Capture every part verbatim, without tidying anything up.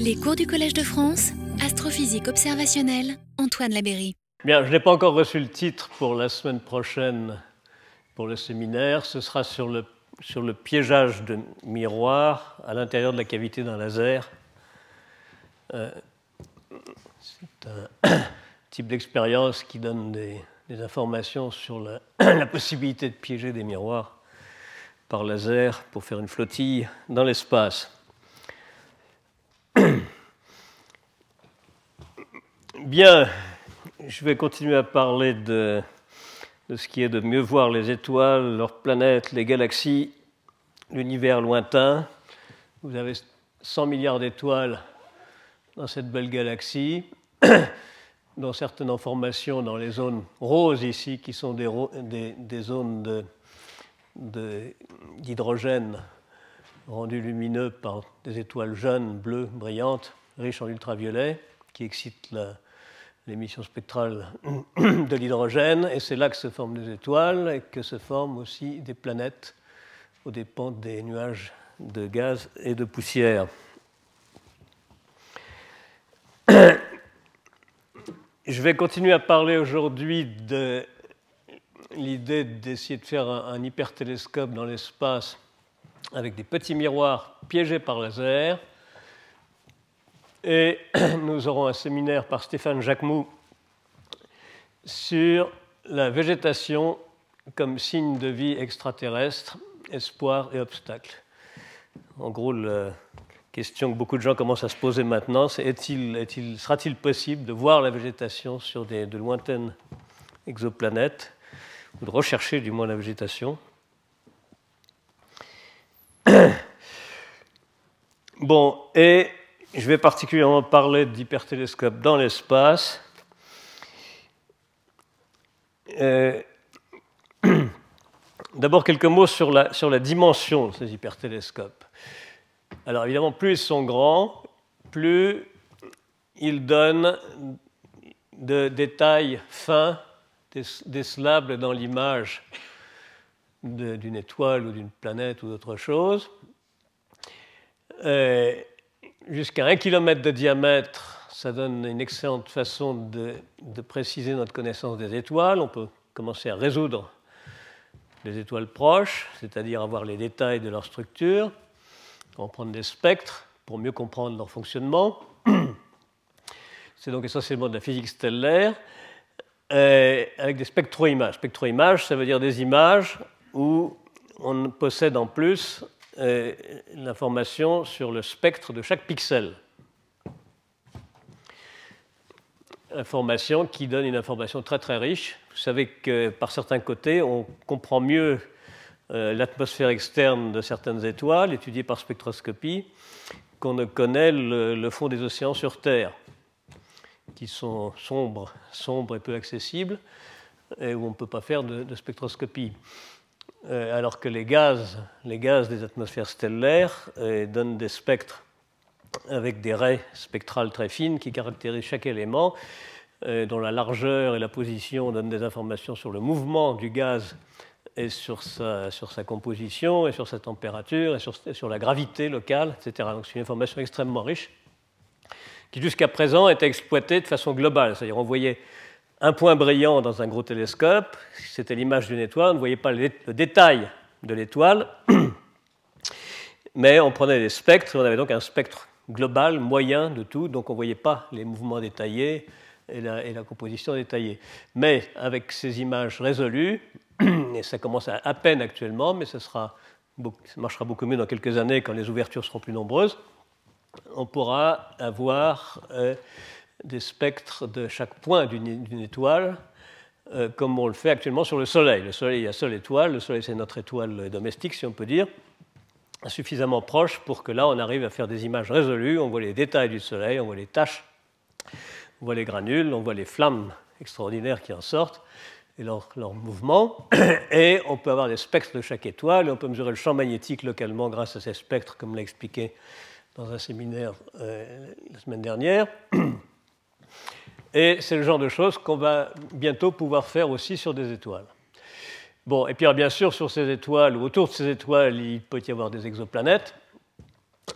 Les cours du Collège de France, astrophysique observationnelle, Antoine Labeyrie. Bien, je n'ai pas encore reçu le titre pour la semaine prochaine pour le séminaire. Ce sera sur le, sur le piégeage de miroirs à l'intérieur de la cavité d'un laser. Euh, c'est un type d'expérience qui donne des, des informations sur la, la possibilité de piéger des miroirs par laser pour faire une flottille dans l'espace. Bien, je vais continuer à parler de, de ce qui est de mieux voir les étoiles, leurs planètes, les galaxies, l'univers lointain. Vous avez cent milliards d'étoiles dans cette belle galaxie, dont certaines en formation dans les zones roses ici, qui sont des, des, des zones de, de, d'hydrogène rendues lumineux par des étoiles jeunes, bleues, brillantes, riches en ultraviolet, qui excitent la, l'émission spectrale de l'hydrogène, et c'est là que se forment des étoiles et que se forment aussi des planètes aux dépens des nuages de gaz et de poussière. Je vais continuer à parler aujourd'hui de l'idée d'essayer de faire un, un hypertélescope dans l'espace avec des petits miroirs piégés par laser. Et nous aurons un séminaire par Stéphane Jacquemoux sur la végétation comme signe de vie extraterrestre, espoir et obstacle. En gros, la question que beaucoup de gens commencent à se poser maintenant, c'est est-il, est-il, sera-t-il possible de voir la végétation sur des, de lointaines exoplanètes, ou de rechercher du moins la végétation? Bon, et je vais particulièrement parler d'hypertélescopes dans l'espace. Euh, D'abord, quelques mots sur la, sur la dimension de ces hypertélescopes. Alors, évidemment, plus ils sont grands, plus ils donnent de détails fins, décelables dans l'image de, d'une étoile ou d'une planète ou d'autre chose. Euh, Jusqu'à un kilomètre de diamètre, ça donne une excellente façon de, de préciser notre connaissance des étoiles. On peut commencer à résoudre les étoiles proches, c'est-à-dire avoir les détails de leur structure, comprendre des spectres pour mieux comprendre leur fonctionnement. C'est donc essentiellement de la physique stellaire, euh, avec des spectro-images. Spectro-images, ça veut dire des images où on possède en plus Euh, l'information sur le spectre de chaque pixel. Information qui donne une information très très riche. Vous savez que par certains côtés, on comprend mieux euh, l'atmosphère externe de certaines étoiles, étudiée par spectroscopie, qu'on ne connaît le, le fond des océans sur Terre, qui sont sombres, sombres et peu accessibles, et où on ne peut pas faire de, de spectroscopie. Euh, alors que les gaz, les gaz des atmosphères stellaires euh, donnent des spectres avec des raies spectrales très fines qui caractérisent chaque élément, euh, dont la largeur et la position donnent des informations sur le mouvement du gaz et sur sa, sur sa composition et sur sa température et sur, et sur la gravité locale, et cetera. Donc c'est une information extrêmement riche qui jusqu'à présent était exploitée de façon globale, c'est-à-dire on voyait un point brillant dans un gros télescope, c'était l'image d'une étoile, on ne voyait pas le détail de l'étoile, mais on prenait des spectres, on avait donc un spectre global, moyen de tout, donc on ne voyait pas les mouvements détaillés et la, et la composition détaillée. Mais avec ces images résolues, et ça commence à, à peine actuellement, mais ça, sera, ça marchera beaucoup mieux dans quelques années quand les ouvertures seront plus nombreuses, on pourra avoir Euh, des spectres de chaque point d'une, d'une étoile, euh, comme on le fait actuellement sur le Soleil. Le Soleil est la seule étoile, le Soleil c'est notre étoile domestique, si on peut dire, suffisamment proche pour que là on arrive à faire des images résolues, on voit les détails du Soleil, on voit les taches, on voit les granules, on voit les flammes extraordinaires qui en sortent, et leur, leur mouvement, et on peut avoir des spectres de chaque étoile, et on peut mesurer le champ magnétique localement grâce à ces spectres, comme l'a expliqué dans un séminaire euh, la semaine dernière. Et c'est le genre de choses qu'on va bientôt pouvoir faire aussi sur des étoiles. Bon, et puis bien sûr, sur ces étoiles, ou autour de ces étoiles, il peut y avoir des exoplanètes.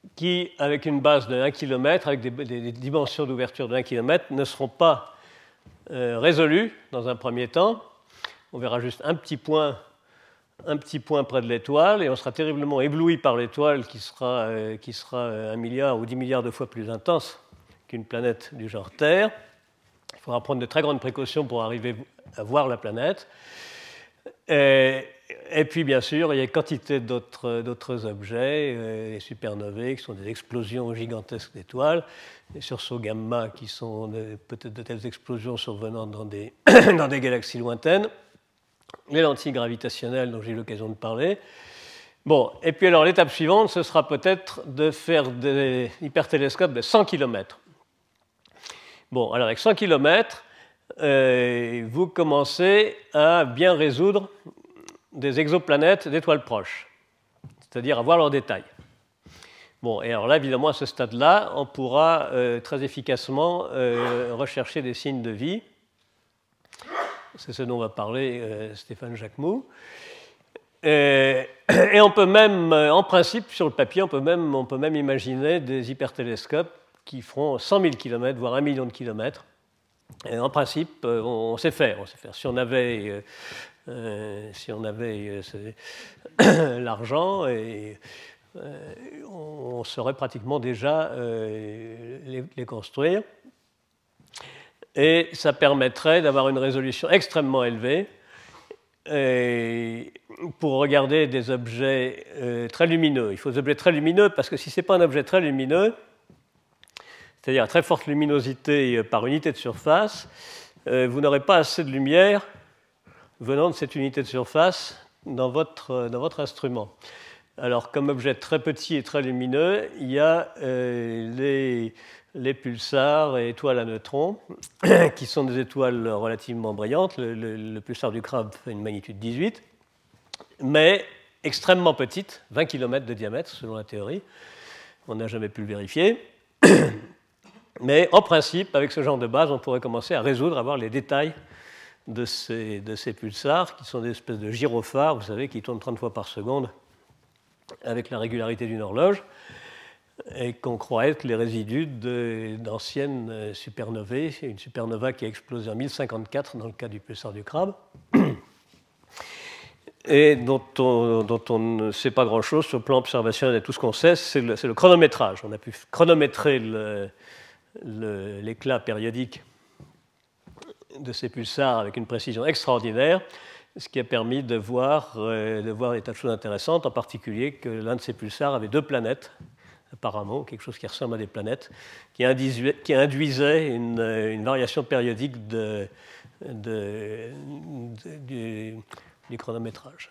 qui, avec une base de un kilomètre, avec des, des, des dimensions d'ouverture de un kilomètre, ne seront pas euh, résolues dans un premier temps. On verra juste un petit point, un petit point près de l'étoile, et on sera terriblement ébloui par l'étoile qui sera, euh, qui sera un milliard ou dix milliards de fois plus intense qu'une planète du genre Terre. Il faudra prendre de très grandes précautions pour arriver à voir la planète. Et, et puis, bien sûr, il y a quantité d'autres, d'autres objets, euh, les supernovae, qui sont des explosions gigantesques d'étoiles, les sursauts gamma, qui sont de, peut-être de telles explosions survenant dans des, dans des galaxies lointaines, les lentilles gravitationnelles dont j'ai eu l'occasion de parler. Bon, et puis alors, l'étape suivante, ce sera peut-être de faire des hypertélescopes de cent kilomètres. Bon, alors avec cent kilomètres, euh, vous commencez à bien résoudre des exoplanètes d'étoiles proches, c'est-à-dire à voir leurs détails. Bon, et alors là, évidemment, à ce stade-là, on pourra euh, très efficacement euh, rechercher des signes de vie. C'est ce dont va parler euh, Stéphane Jacquemoux. Et, et on peut même, en principe, sur le papier, on peut même, on peut même imaginer des hypertélescopes qui feront cent mille kilomètres, voire un million de kilomètres. Et en principe, on, on sait faire. On sait faire. Si on avait, euh, euh, si on avait euh, l'argent, et, euh, on, on saurait pratiquement déjà euh, les, les construire. Et ça permettrait d'avoir une résolution extrêmement élevée et pour regarder des objets euh, très lumineux. Il faut des objets très lumineux parce que si ce n'est pas un objet très lumineux, c'est-à-dire à très forte luminosité par unité de surface, euh, vous n'aurez pas assez de lumière venant de cette unité de surface dans votre, dans votre instrument. Alors, comme objet très petit et très lumineux, il y a euh, les, les pulsars et étoiles à neutrons, qui sont des étoiles relativement brillantes. Le, le, le pulsar du crabe fait une magnitude dix-huit, mais extrêmement petite, vingt kilomètres de diamètre, selon la théorie. On n'a jamais pu le vérifier. Mais en principe, avec ce genre de base, on pourrait commencer à résoudre, à voir les détails de ces, de ces pulsars, qui sont des espèces de gyrophares, vous savez, qui tournent trente fois par seconde avec la régularité d'une horloge, et qu'on croit être les résidus de, d'anciennes supernovae, une supernova qui a explosé en mille cinquante-quatre dans le cas du pulsar du crabe, et dont on, dont on ne sait pas grand-chose sur le plan observationnel. Et tout ce qu'on sait, c'est le, c'est le chronométrage. On a pu chronométrer le, le, l'éclat périodique de ces pulsars avec une précision extraordinaire, ce qui a permis de voir, euh, de voir des tas de choses intéressantes, en particulier que l'un de ces pulsars avait deux planètes, apparemment, quelque chose qui ressemble à des planètes, qui, induisait, qui induisait une, une variation périodique de, de, de, du, du chronométrage.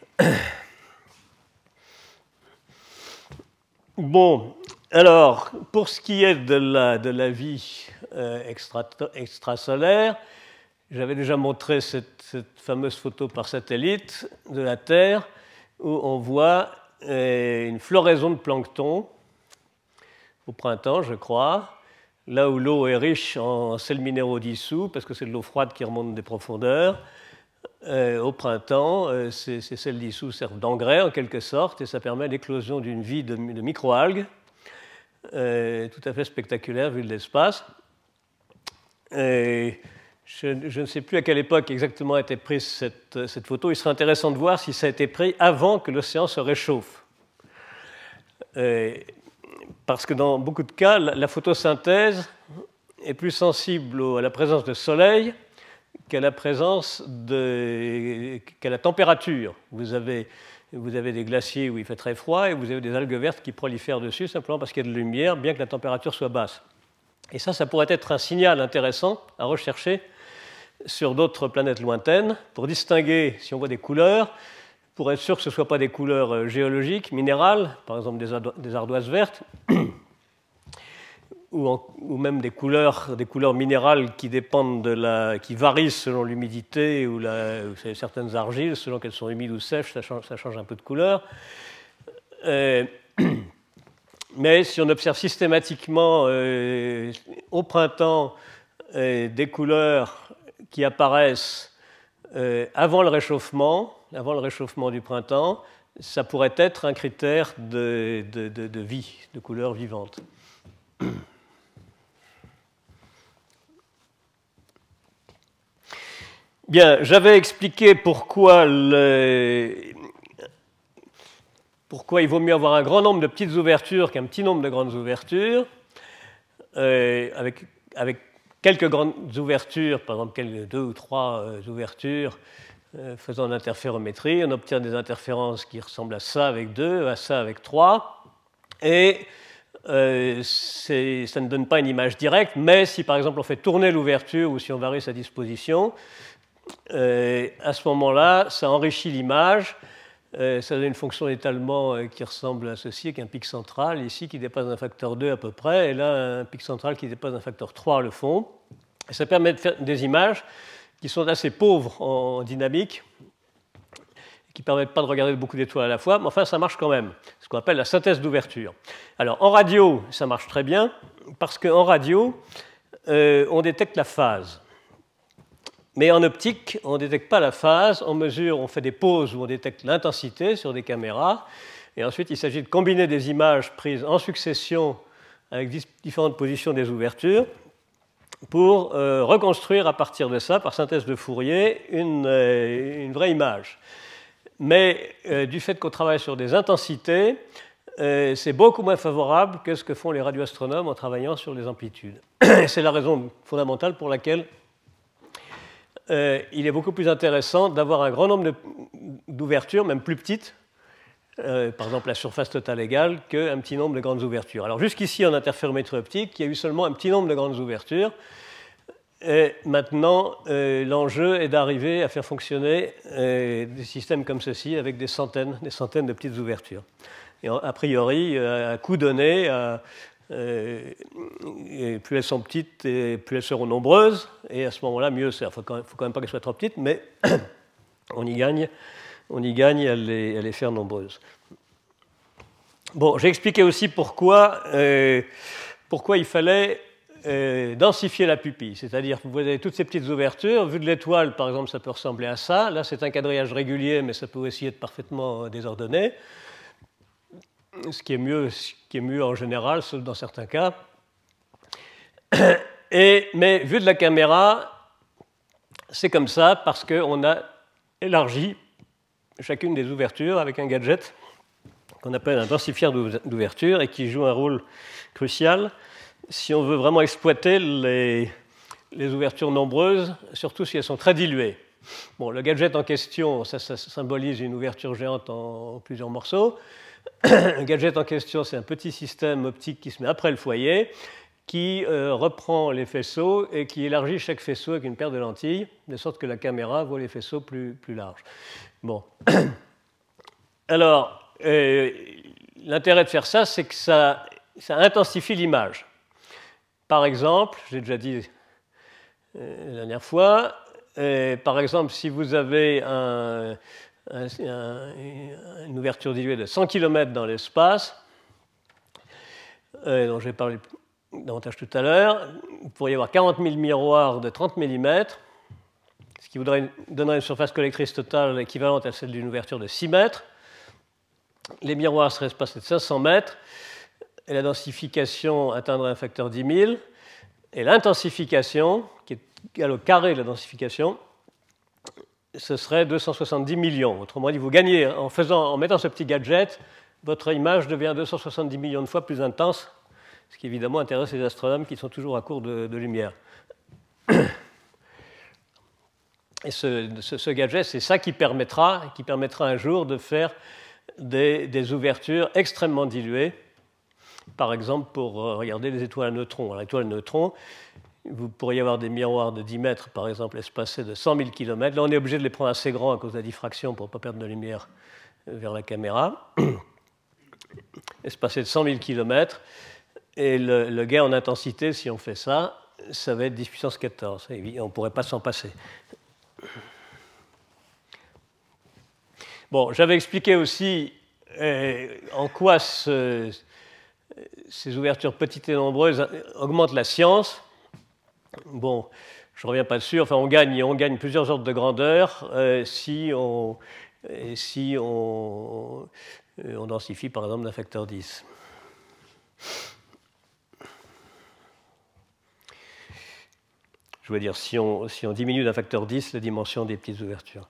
Bon, alors, pour ce qui est de la, de la vie euh, extra, extrasolaire, j'avais déjà montré cette, cette fameuse photo par satellite de la Terre, où on voit euh, une floraison de plancton au printemps, je crois, là où l'eau est riche en sels minéraux dissous, parce que c'est de l'eau froide qui remonte des profondeurs. Euh, au printemps, euh, ces, ces sels dissous servent d'engrais en quelque sorte, et ça permet l'éclosion d'une vie de, de microalgues, euh, tout à fait spectaculaire vu de l'espace. Et je, je ne sais plus à quelle époque exactement a été prise cette, cette photo. Il serait intéressant de voir si ça a été pris avant que l'océan se réchauffe. Et, parce que dans beaucoup de cas, la, la photosynthèse est plus sensible au, à la présence de soleil qu'à la présence de, qu'à la température. Vous avez, vous avez des glaciers où il fait très froid et vous avez des algues vertes qui prolifèrent dessus simplement parce qu'il y a de la lumière, bien que la température soit basse. Et ça, ça pourrait être un signal intéressant à rechercher sur d'autres planètes lointaines pour distinguer, si on voit des couleurs, pour être sûr que ce ne soient pas des couleurs géologiques, minérales, par exemple des, ardo- des ardoises vertes, ou, en, ou même des couleurs, des couleurs minérales qui dépendent de la, qui varient selon l'humidité ou, la, ou certaines argiles, selon qu'elles sont humides ou sèches, ça change, ça change un peu de couleur. Euh, mais si on observe systématiquement euh, au printemps euh, des couleurs qui apparaissent euh, avant le réchauffement, avant le réchauffement du printemps, ça pourrait être un critère de, de, de, de vie, de couleur vivante. Bien, j'avais expliqué pourquoi, le, pourquoi il vaut mieux avoir un grand nombre de petites ouvertures qu'un petit nombre de grandes ouvertures, euh, avec, avec quelques grandes ouvertures, par exemple quelques deux ou trois euh, ouvertures, euh, faisant l'interférométrie, on obtient des interférences qui ressemblent à ça avec deux, à ça avec trois, et euh, ça ne donne pas une image directe, mais si par exemple on fait tourner l'ouverture ou si on varie sa disposition, Euh, à ce moment-là, ça enrichit l'image, euh, ça donne une fonction d'étalement euh, qui ressemble à ceci, avec un pic central ici qui dépasse un facteur deux à peu près, et là un pic central qui dépasse un facteur trois le fond. Et ça permet de faire des images qui sont assez pauvres en dynamique, qui ne permettent pas de regarder beaucoup d'étoiles à la fois, mais enfin ça marche quand même, ce qu'on appelle la synthèse d'ouverture. Alors en radio, ça marche très bien, parce qu'en radio, euh, on détecte la phase. Mais en optique, on ne détecte pas la phase, on mesure, on fait des pauses où on détecte l'intensité sur des caméras, et ensuite il s'agit de combiner des images prises en succession avec différentes positions des ouvertures pour euh, reconstruire à partir de ça, par synthèse de Fourier, une, euh, une vraie image. Mais euh, du fait qu'on travaille sur des intensités, euh, c'est beaucoup moins favorable que ce que font les radioastronomes en travaillant sur les amplitudes. C'est la raison fondamentale pour laquelle Euh, il est beaucoup plus intéressant d'avoir un grand nombre d'ouvertures, même plus petites, euh, par exemple la surface totale égale, qu'un petit nombre de grandes ouvertures. Alors jusqu'ici, en interférométrie optique, il y a eu seulement un petit nombre de grandes ouvertures. Et maintenant, euh, l'enjeu est d'arriver à faire fonctionner euh, des systèmes comme ceci avec des centaines, des centaines de petites ouvertures. Et a priori, à coût donné, à, Euh, et plus elles sont petites, et plus elles seront nombreuses, et à ce moment-là, mieux c'est. Il ne faut quand même pas qu'elles soient trop petites, mais on y gagne, on y gagne à, les, à les faire nombreuses. Bon, j'ai expliqué aussi pourquoi, euh, pourquoi il fallait euh, densifier la pupille, c'est-à-dire que vous avez toutes ces petites ouvertures. Vu de l'étoile, par exemple, ça peut ressembler à ça. Là, c'est un quadrillage régulier, mais ça peut aussi être parfaitement désordonné. Ce qui est mieux, ce qui est mieux en général, sauf dans certains cas. Et, mais vu de la caméra, c'est comme ça parce qu'on a élargi chacune des ouvertures avec un gadget qu'on appelle un densifieur d'ouverture et qui joue un rôle crucial si on veut vraiment exploiter les, les ouvertures nombreuses, surtout si elles sont très diluées. Bon, le gadget en question, ça, ça symbolise une ouverture géante en, en plusieurs morceaux. Un gadget en question, c'est un petit système optique qui se met après le foyer, qui euh, reprend les faisceaux et qui élargit chaque faisceau avec une paire de lentilles, de sorte que la caméra voit les faisceaux plus, plus larges. Bon. Alors, euh, l'intérêt de faire ça, c'est que ça, ça intensifie l'image. Par exemple, j'ai déjà dit euh, la dernière fois, euh, par exemple, si vous avez un... Un, un, une ouverture diluée de cent kilomètres dans l'espace, euh, dont j'ai parlé davantage tout à l'heure, vous pourriez avoir quarante mille miroirs de trente millimètres, ce qui voudrait, donnerait une surface collectrice totale équivalente à celle d'une ouverture de six mètres. Les miroirs seraient espacés de cinq cents mètres, et la densification atteindrait un facteur dix mille, et l'intensification, qui est égale au carré de la densification, ce serait deux cent soixante-dix millions. Autrement dit, vous gagnez, en, faisant, en mettant ce petit gadget, votre image devient deux cent soixante-dix millions de fois plus intense, ce qui évidemment intéresse les astronomes qui sont toujours à court de, de lumière. Et ce, ce, ce gadget, c'est ça qui permettra, qui permettra un jour de faire des, des ouvertures extrêmement diluées, par exemple pour regarder les étoiles à neutrons. Alors, les étoiles à neutrons, vous pourriez avoir des miroirs de dix mètres, par exemple, espacés de cent mille kilomètres. Là, on est obligé de les prendre assez grands à cause de la diffraction pour ne pas perdre de lumière vers la caméra. Espacés de cent mille kilomètres. Et le, le gain en intensité, si on fait ça, ça va être dix puissance quatorze. Et on ne pourrait pas s'en passer. Bon, j'avais expliqué aussi euh, en quoi ce, ces ouvertures petites et nombreuses augmentent la science. Bon, je ne reviens pas dessus. Enfin, on gagne, on gagne plusieurs ordres de grandeur euh, si on, et si on, on densifie par exemple d'un facteur dix. Je veux dire, si on, si on diminue d'un facteur dix la dimension des petites ouvertures.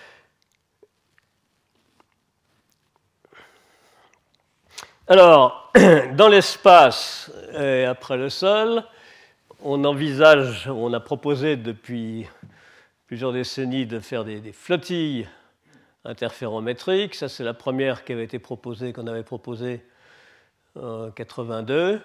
Alors, dans l'espace et après le sol, on envisage, on a proposé depuis plusieurs décennies de faire des, des flottilles interférométriques. Ça, c'est la première qui avait été proposée, qu'on avait proposée en mille neuf cent quatre-vingt-deux.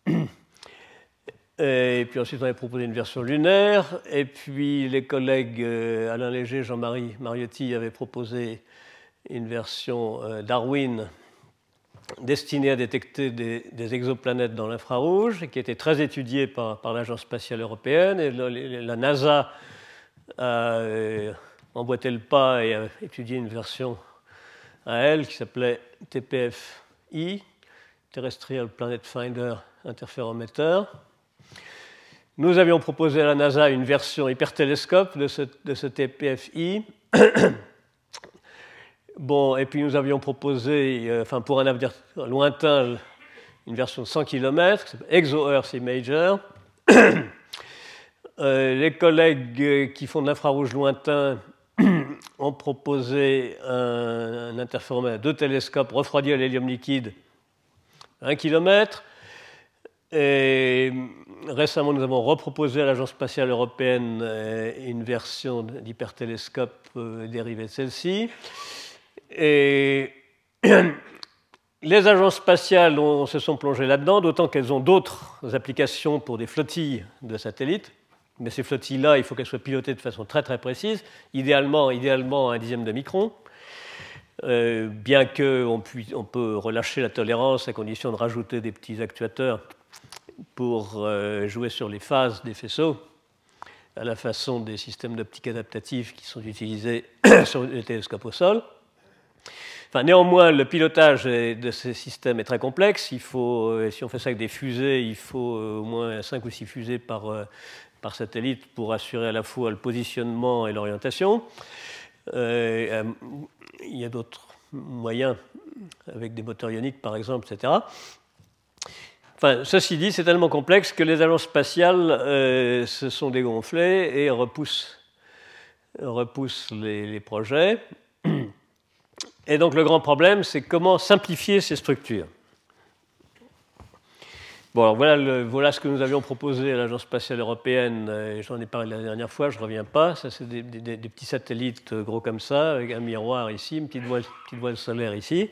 Et puis ensuite, on avait proposé une version lunaire. Et puis, les collègues Alain Léger, Jean-Marie Mariotti avaient proposé une version Darwin destinée à détecter des, des exoplanètes dans l'infrarouge, et qui était très étudiée par, par l'Agence spatiale européenne. Et la, la NASA a emboîté le pas et a étudié une version à elle qui s'appelait T P F I, Terrestrial Planet Finder Interferometer. Nous avions proposé à la NASA une version hypertélescope de ce, de ce T P F I. Bon, et puis nous avions proposé, euh, enfin pour un avenir lointain, une version de cent kilomètres, qui s'appelle ExoEarth Imager. euh, les collègues qui font de l'infrarouge lointain ont proposé un, un interféromètre, deux télescopes refroidis à l'hélium liquide, un kilomètre. Et récemment, nous avons reproposé à l'Agence spatiale européenne une version d'hypertélescope dérivée de celle-ci. Et les agences spatiales ont, se sont plongées là-dedans, d'autant qu'elles ont d'autres applications pour des flottilles de satellites. Mais ces flottilles-là, il faut qu'elles soient pilotées de façon très très précise, idéalement, idéalement à un dixième de micron. Euh, bien qu'on on peut relâcher la tolérance à condition de rajouter des petits actuateurs pour euh, jouer sur les phases des faisceaux, à la façon des systèmes d'optique adaptatifs qui sont utilisés sur les télescopes au sol. Enfin, néanmoins, le pilotage de ces systèmes est très complexe. Il faut, euh, si on fait ça avec des fusées, il faut euh, au moins cinq ou six fusées par, euh, par satellite pour assurer à la fois le positionnement et l'orientation. Euh, il y a d'autres moyens, avec des moteurs ioniques par exemple, et cetera. Enfin, ceci dit, c'est tellement complexe que les agences spatiales euh, se sont dégonflées et repoussent, repoussent les, les projets. Et donc le grand problème, c'est comment simplifier ces structures. Bon, alors voilà, le, voilà ce que nous avions proposé à l'Agence spatiale européenne. J'en ai parlé la dernière fois, je ne reviens pas. Ça, c'est des, des, des petits satellites gros comme ça, avec un miroir ici, une petite voile, petite voile solaire ici.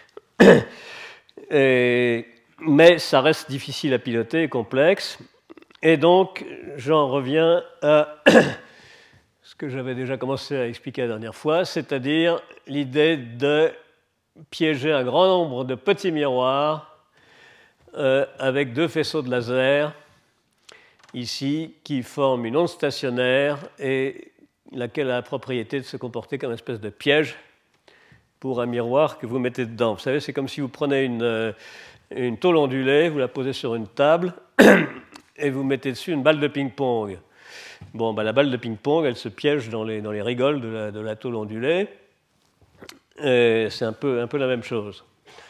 Et, mais ça reste difficile à piloter et complexe. Et donc, j'en reviens à ce que j'avais déjà commencé à expliquer la dernière fois, c'est-à-dire l'idée de piéger un grand nombre de petits miroirs euh, avec deux faisceaux de laser, ici, qui forment une onde stationnaire et laquelle a la propriété de se comporter comme une espèce de piège pour un miroir que vous mettez dedans. Vous savez, c'est comme si vous prenez une, une tôle ondulée, vous la posez sur une table et vous mettez dessus une balle de ping-pong. Bon, ben, la balle de ping-pong, elle se piège dans les, dans les rigoles de la, de la tôle ondulée. Et c'est un peu, un peu la même chose.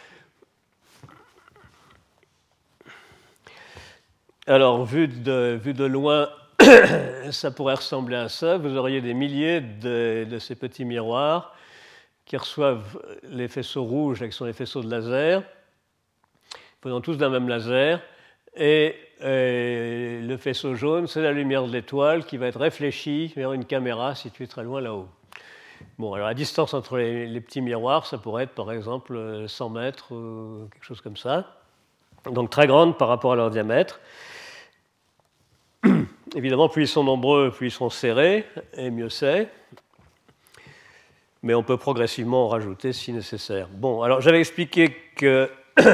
Alors, vu de, vu de loin, ça pourrait ressembler à ça. Vous auriez des milliers de, de ces petits miroirs qui reçoivent les faisceaux rouges, qui sont les faisceaux de laser, venant tous d'un même laser, et, et le faisceau jaune, c'est la lumière de l'étoile qui va être réfléchie vers une caméra située très loin là-haut. Bon, alors la distance entre les, les petits miroirs, ça pourrait être par exemple cent mètres, euh, quelque chose comme ça, donc très grande par rapport à leur diamètre. Évidemment, plus ils sont nombreux, plus ils sont serrés, et mieux c'est. Mais on peut progressivement en rajouter si nécessaire. Bon, alors j'avais expliqué que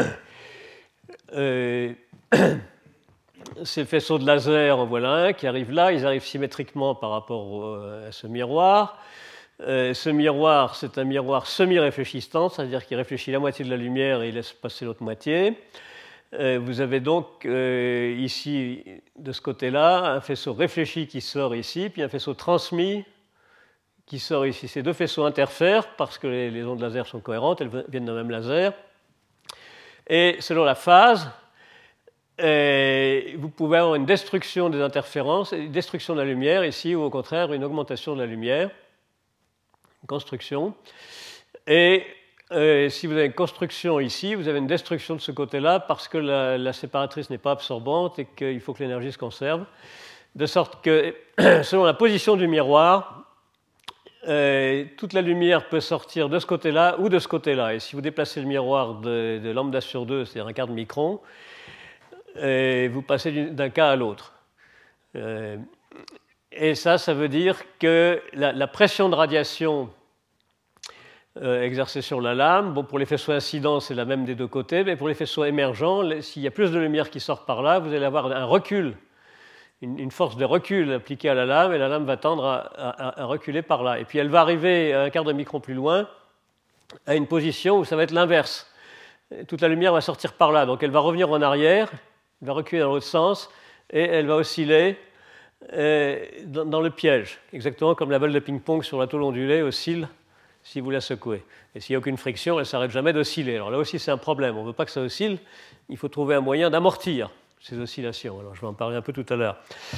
euh, ces faisceaux de laser, en voilà un qui arrive là, ils arrivent symétriquement par rapport à ce miroir. Euh, ce miroir, c'est un miroir semi-réfléchissant, c'est-à-dire qu'il réfléchit la moitié de la lumière et il laisse passer l'autre moitié. Euh, vous avez donc euh, ici, de ce côté-là, un faisceau réfléchi qui sort ici, puis un faisceau transmis qui sort ici. Ces deux faisceaux interfèrent parce que les, les ondes laser sont cohérentes, elles viennent d'un même laser. Et selon la phase, et vous pouvez avoir une destruction des interférences, une destruction de la lumière ici, ou au contraire une augmentation de la lumière, une construction. Et euh, si vous avez une construction ici, vous avez une destruction de ce côté-là parce que la, la séparatrice n'est pas absorbante et qu'il faut que l'énergie se conserve. De sorte que, selon la position du miroir, euh, toute la lumière peut sortir de ce côté-là ou de ce côté-là. Et si vous déplacez le miroir de, de lambda sur deux, c'est-à-dire un quart de micron, et vous passez d'un cas à l'autre. Euh, et ça, ça veut dire que la, la pression de radiation euh, exercée sur la lame, bon, pour les faisceaux incidents, c'est la même des deux côtés, mais pour les faisceaux émergents, s'il y a plus de lumière qui sort par là, vous allez avoir un recul, une, une force de recul appliquée à la lame, et la lame va tendre à, à, à reculer par là. Et puis elle va arriver à un quart de micron plus loin, à une position où ça va être l'inverse. Toute la lumière va sortir par là, donc elle va revenir en arrière, elle va reculer dans l'autre sens et elle va osciller euh, dans, dans le piège, exactement comme la balle de ping-pong sur la tôle ondulée oscille si vous la secouez. Et s'il n'y a aucune friction, elle ne s'arrête jamais d'osciller. Alors là aussi, c'est un problème. On ne veut pas que ça oscille. Il faut trouver un moyen d'amortir ces oscillations. Alors je vais en parler un peu tout à l'heure.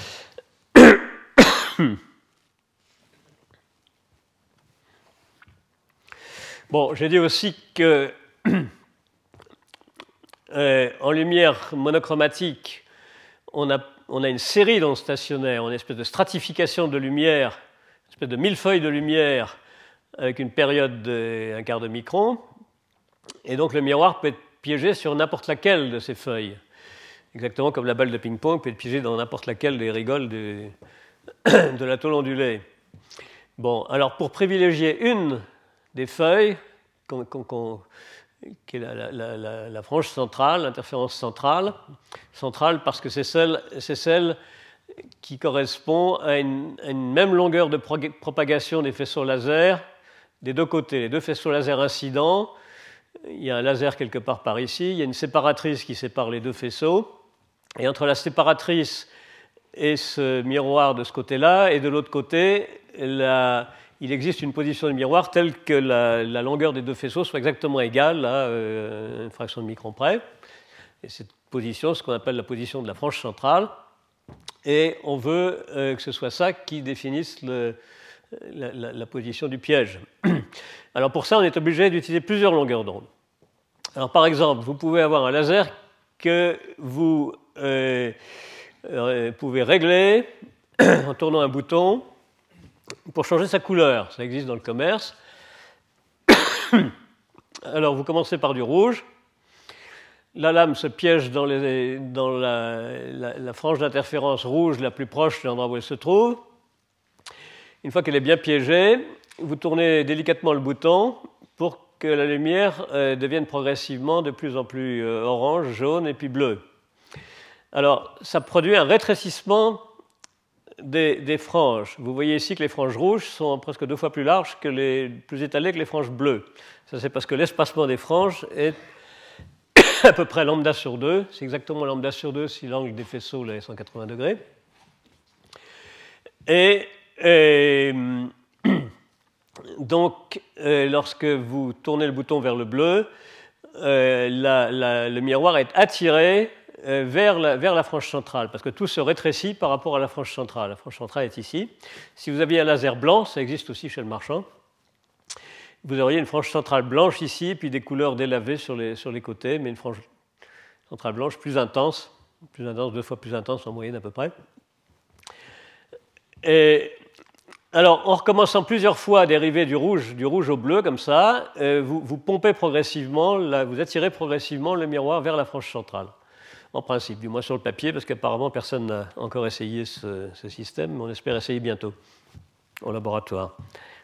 Bon, j'ai dit aussi que Euh, en lumière monochromatique, on a, on a une série d'ondes stationnaires, on a une espèce de stratification de lumière, une espèce de millefeuille de lumière avec une période d'un quart de micron. Et donc le miroir peut être piégé sur n'importe laquelle de ces feuilles. Exactement comme la balle de ping-pong peut être piégée dans n'importe laquelle des rigoles de, de la tôle ondulée. Bon, alors pour privilégier une des feuilles, qu'on, qu'on, qu'on, qui est la, la, la, la frange centrale, l'interférence centrale, centrale parce que c'est celle, c'est celle qui correspond à une, à une même longueur de pro- propagation des faisceaux laser des deux côtés. Les deux faisceaux laser incidents, il y a un laser quelque part par ici, il y a une séparatrice qui sépare les deux faisceaux, et entre la séparatrice et ce miroir de ce côté-là, et de l'autre côté, la, il existe une position du miroir telle que la, la longueur des deux faisceaux soit exactement égale à euh, une fraction de micron près. Et cette position, ce qu'on appelle la position de la frange centrale, et on veut euh, que ce soit ça qui définisse le, la, la, la position du piège. Alors pour ça, on est obligé d'utiliser plusieurs longueurs d'onde. Alors par exemple, vous pouvez avoir un laser que vous euh, euh, pouvez régler en tournant un bouton pour changer sa couleur. Ça existe dans le commerce. Alors vous commencez par du rouge. La lame se piège dans, les, dans la, la, la frange d'interférence rouge la plus proche de l'endroit où elle se trouve. Une fois qu'elle est bien piégée, vous tournez délicatement le bouton pour que la lumière euh, devienne progressivement de plus en plus euh, orange, jaune et puis bleue. Alors, ça produit un rétrécissement des, des franges. Vous voyez ici que les franges rouges sont presque deux fois plus larges, que les, plus étalées que les franges bleues. Ça, c'est parce que l'espacement des franges est à peu près lambda sur deux. C'est exactement lambda sur deux si l'angle des faisceaux là, est cent quatre-vingts degrés. Et, et donc, euh, lorsque vous tournez le bouton vers le bleu, euh, la, la, le miroir est attiré euh, vers, la, vers la frange centrale, parce que tout se rétrécit par rapport à la frange centrale. La frange centrale est ici. Si vous aviez un laser blanc, ça existe aussi chez le marchand, vous auriez une frange centrale blanche ici, puis des couleurs délavées sur les, sur les côtés, mais une frange centrale blanche plus intense, plus intense, deux fois plus intense en moyenne à peu près. Et alors, en recommençant plusieurs fois à dériver du rouge, du rouge au bleu, comme ça, euh, vous, vous pompez progressivement, la, vous attirez progressivement le miroir vers la frange centrale. En principe, du moins sur le papier, parce qu'apparemment personne n'a encore essayé ce, ce système, mais on espère essayer bientôt au laboratoire.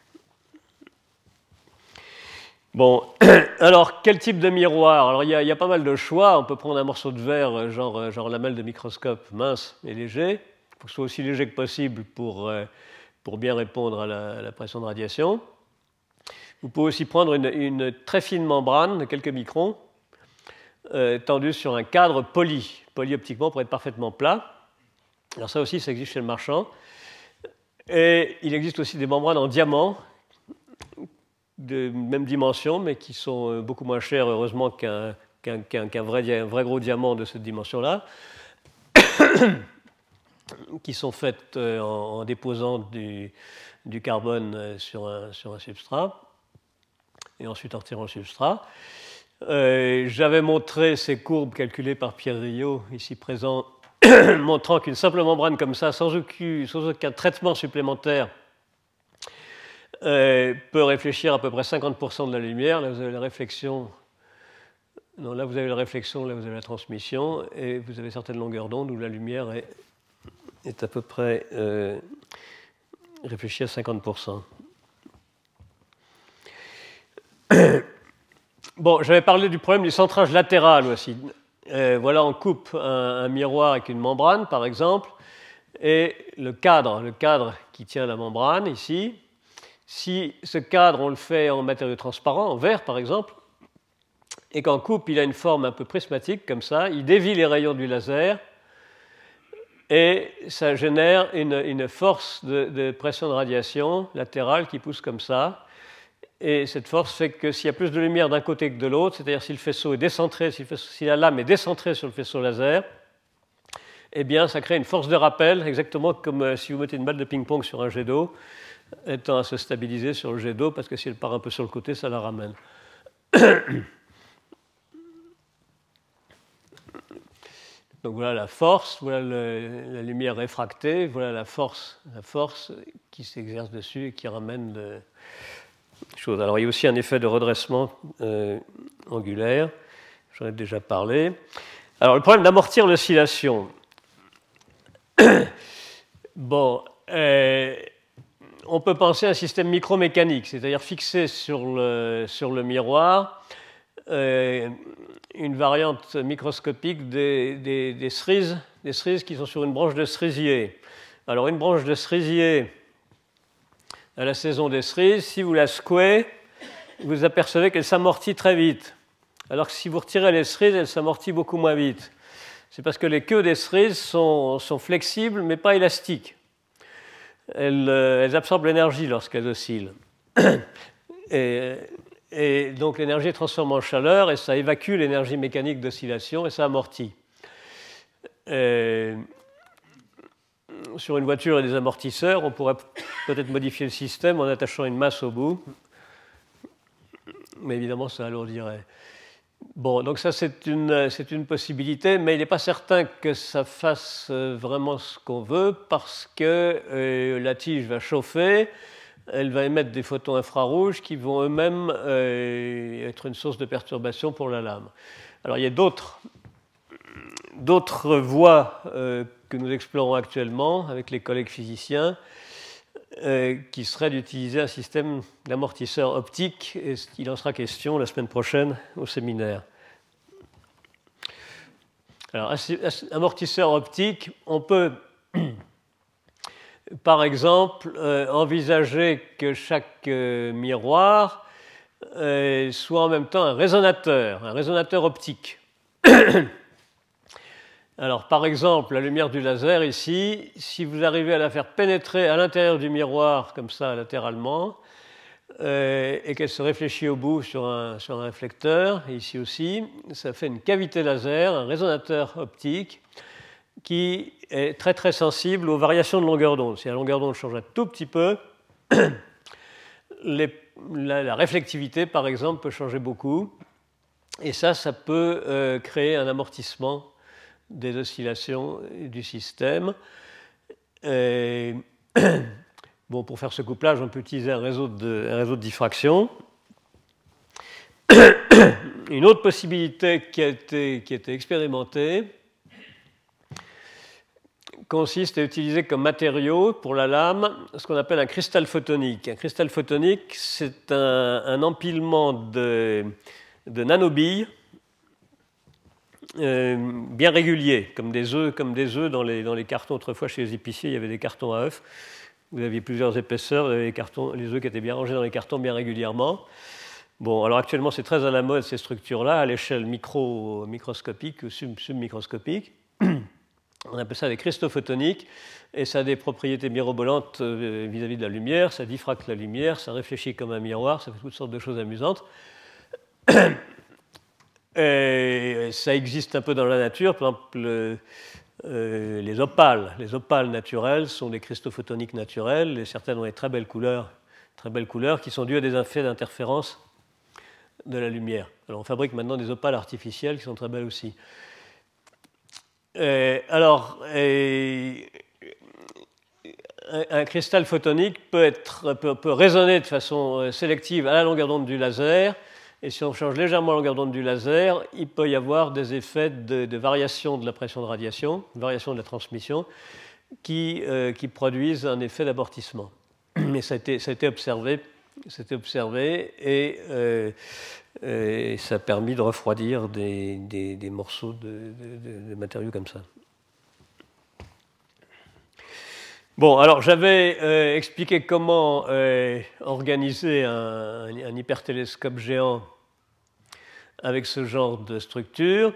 Bon, alors quel type de miroir? Alors il y, a, il y a pas mal de choix. On peut prendre un morceau de verre, genre, genre lamelle de microscope mince et léger. Il faut que ce soit aussi léger que possible pour, pour bien répondre à la, à la pression de radiation. Vous pouvez aussi prendre une, une très fine membrane de quelques microns, euh, tendue sur un cadre poli, poli optiquement pour être parfaitement plat. Alors ça aussi, ça existe chez le marchand. Et il existe aussi des membranes en diamant, de même dimension, mais qui sont beaucoup moins chères, heureusement, qu'un qu'un, qu'un, qu'un vrai, un vrai gros diamant de cette dimension-là, qui sont faites en, en déposant du, du carbone sur un, sur un substrat, et ensuite en retirant le substrat. Euh, j'avais montré ces courbes calculées par Pierre Riot, ici présent, montrant qu'une simple membrane comme ça, sans aucun, sans aucun traitement supplémentaire, euh, peut réfléchir à peu près cinquante pour cent de la lumière. Là, vous avez la réflexion. Non, là, vous avez la réflexion, là, vous avez la transmission, et vous avez certaines longueurs d'onde où la lumière est, est à peu près euh, réfléchie à cinquante pour cent. Bon, j'avais parlé du problème du centrage latéral aussi. Euh, voilà, on coupe un, un miroir avec une membrane, par exemple, et le cadre, le cadre qui tient la membrane, ici, si ce cadre, on le fait en matériau transparent, en verre, par exemple, et qu'en coupe, il a une forme un peu prismatique, comme ça, il dévie les rayons du laser, et ça génère une, une force de, de pression de radiation latérale qui pousse comme ça. Et cette force fait que s'il y a plus de lumière d'un côté que de l'autre, c'est-à-dire si le faisceau est décentré, si, le faisceau, si la lame est décentrée sur le faisceau laser, eh bien, ça crée une force de rappel, exactement comme si vous mettez une balle de ping-pong sur un jet d'eau, étant à se stabiliser sur le jet d'eau, parce que si elle part un peu sur le côté, ça la ramène. Donc voilà la force, voilà le, la lumière réfractée, voilà la force, la force qui s'exerce dessus et qui ramène de choses. Alors il y a aussi un effet de redressement euh, angulaire, j'en ai déjà parlé. Alors le problème d'amortir l'oscillation. Bon, euh, on peut penser à un système micromécanique, c'est-à-dire fixé sur le, sur le miroir, euh, une variante microscopique des, des, des cerises, des cerises qui sont sur une branche de cerisier. Alors une branche de cerisier à la saison des cerises, si vous la secouez, vous apercevez qu'elle s'amortit très vite. Alors que si vous retirez les cerises, elle s'amortit beaucoup moins vite. C'est parce que les queues des cerises sont, sont flexibles, mais pas élastiques. Elles, euh, elles absorbent l'énergie lorsqu'elles oscillent. Et, et donc l'énergie est transformée en chaleur, et ça évacue l'énergie mécanique d'oscillation, et ça amortit. Et sur une voiture et des amortisseurs, on pourrait peut-être modifier le système en attachant une masse au bout, mais évidemment ça alourdirait. Bon, donc ça c'est une, c'est une possibilité, mais il n'est pas certain que ça fasse vraiment ce qu'on veut, parce que euh, la tige va chauffer, elle va émettre des photons infrarouges qui vont eux-mêmes euh, être une source de perturbation pour la lame. Alors il y a d'autres, d'autres voies euh, que nous explorons actuellement avec les collègues physiciens, euh, qui serait d'utiliser un système d'amortisseur optique, et il en sera question la semaine prochaine au séminaire. Alors, un amortisseur optique, on peut, par exemple, euh, envisager que chaque euh, miroir euh, soit en même temps un résonateur, un résonateur optique. Alors, par exemple, la lumière du laser ici, si vous arrivez à la faire pénétrer à l'intérieur du miroir, comme ça, latéralement, euh, et qu'elle se réfléchit au bout sur un, sur un réflecteur, et ici aussi, ça fait une cavité laser, un résonateur optique, qui est très très sensible aux variations de longueur d'onde. Si la longueur d'onde change un tout petit peu, les, la, la réflectivité, par exemple, peut changer beaucoup, et ça, ça peut euh, créer un amortissement des oscillations du système. Et bon, pour faire ce couplage, on peut utiliser un réseau de, un réseau de diffraction. Une autre possibilité qui a été, qui a été expérimentée consiste à utiliser comme matériau pour la lame ce qu'on appelle un cristal photonique. Un cristal photonique, c'est un, un empilement de, de nanobilles Euh, bien réguliers, comme des œufs, comme des œufs dans les, dans les cartons. Autrefois, chez les épiciers, il y avait des cartons à œufs. Vous aviez plusieurs épaisseurs, les, cartons, les œufs qui étaient bien rangés dans les cartons bien régulièrement. Bon, alors actuellement, c'est très à la mode, ces structures-là, à l'échelle micro, microscopique ou sub, submicroscopique. On appelle ça des cristaux photoniques, et ça a des propriétés mirobolantes vis-à-vis de la lumière, ça diffracte la lumière, ça réfléchit comme un miroir, ça fait toutes sortes de choses amusantes. Et ça existe un peu dans la nature, par exemple, le, euh, les opales. Les opales naturelles sont des cristaux photoniques naturels, et certaines ont des très belles couleurs, très belles couleurs qui sont dues à des effets d'interférence de la lumière. Alors on fabrique maintenant des opales artificielles qui sont très belles aussi. Et alors, et, un, un cristal photonique peut, être, peut, peut résonner de façon sélective à la longueur d'onde du laser, et si on change légèrement la longueur d'onde du laser, il peut y avoir des effets de, de variation de la pression de radiation, variation de la transmission, qui, euh, qui produisent un effet d'abortissement. Mais ça a été, ça a été observé, c'était observé et, euh, et ça a permis de refroidir des, des, des morceaux de, de, de matériaux comme ça. Bon, alors j'avais euh, expliqué comment euh, organiser un, un hypertélescope géant avec ce genre de structure.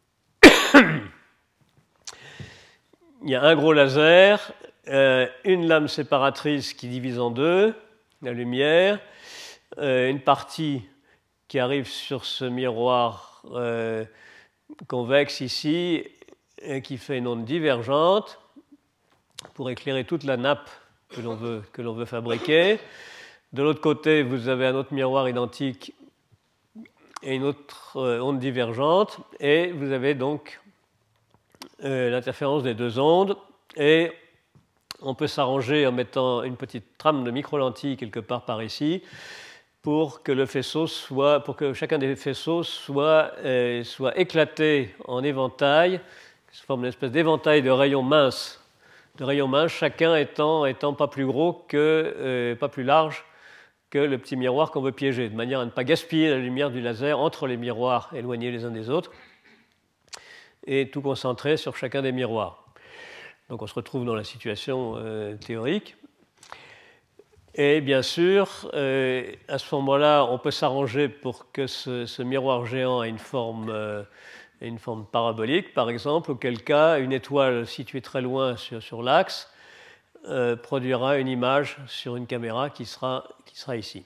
Il y a un gros laser, euh, une lame séparatrice qui divise en deux la lumière, euh, une partie qui arrive sur ce miroir euh, convexe ici et qui fait une onde divergente pour éclairer toute la nappe que l'on veut, que l'on veut fabriquer. De l'autre côté, vous avez un autre miroir identique et une autre euh, onde divergente, et vous avez donc euh, l'interférence des deux ondes, et on peut s'arranger en mettant une petite trame de micro-lentilles quelque part par ici pour que le faisceau soit, pour que chacun des faisceaux soit, euh, soit éclaté en éventail, qui se forme une espèce d'éventail de rayons minces, de rayons minces, chacun étant, étant pas plus gros que, euh, pas plus large que le petit miroir qu'on veut piéger, de manière à ne pas gaspiller la lumière du laser entre les miroirs éloignés les uns des autres, et tout concentrer sur chacun des miroirs. Donc on se retrouve dans la situation euh, théorique. Et bien sûr, euh, à ce moment-là, on peut s'arranger pour que ce, ce miroir géant ait une forme, euh, ait une forme parabolique, par exemple, auquel cas une étoile située très loin sur, sur l'axe euh, produira une image sur une caméra qui sera, qui sera ici.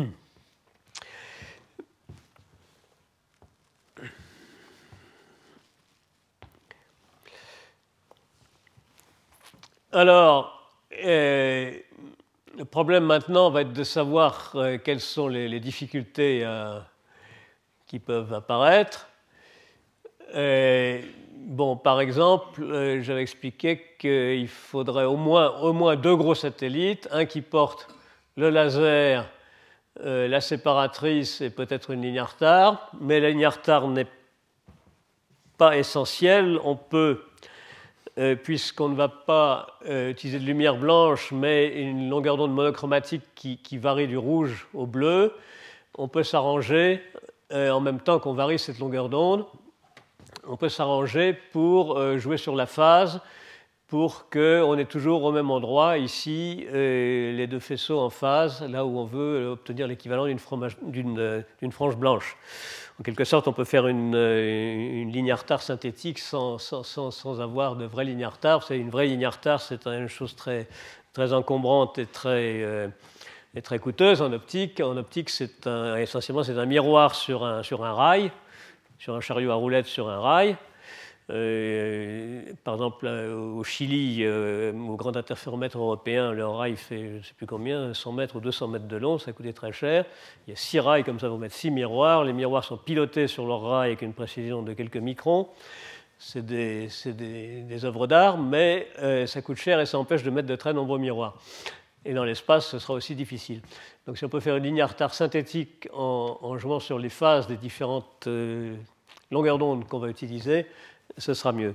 Alors, euh, le problème maintenant va être de savoir euh, quelles sont les, les difficultés euh, qui peuvent apparaître. Euh, bon, par exemple, euh, j'avais expliqué qu'il faudrait au moins, au moins deux gros satellites, un qui porte le laser, euh, la séparatrice et peut-être une ligne Artar, mais la ligne Artar n'est pas essentielle. On peut Euh, puisqu'on ne va pas euh, utiliser de lumière blanche, mais une longueur d'onde monochromatique qui, qui varie du rouge au bleu, on peut s'arranger, euh, en même temps qu'on varie cette longueur d'onde, on peut s'arranger pour euh, jouer sur la phase, pour qu'on ait toujours au même endroit, ici, euh, les deux faisceaux en phase, là où on veut obtenir l'équivalent d'une, fromage, d'une, euh, d'une frange blanche. En quelque sorte, on peut faire une, une ligne Artar synthétique sans, sans, sans, sans avoir de vraie ligne Artar. C'est une vraie ligne Artar, c'est une chose très, très encombrante et très, euh, et très coûteuse en optique. En optique, c'est un, essentiellement, c'est un miroir sur un, sur un rail, sur un chariot à roulettes sur un rail. Euh, par exemple, au Chili, euh, au grand interféromètre européen, le rail fait, je ne sais plus combien, cent mètres ou deux cents mètres de long, ça coûtait très cher. Il y a six rails comme ça, vous mettre six miroirs. Les miroirs sont pilotés sur leur rail avec une précision de quelques microns. C'est des, c'est des, des œuvres d'art, mais euh, ça coûte cher et ça empêche de mettre de très nombreux miroirs. Et dans l'espace, ce sera aussi difficile. Donc si on peut faire une ligne Artar synthétique en, en jouant sur les phases des différentes euh, longueurs d'onde qu'on va utiliser, ce sera mieux.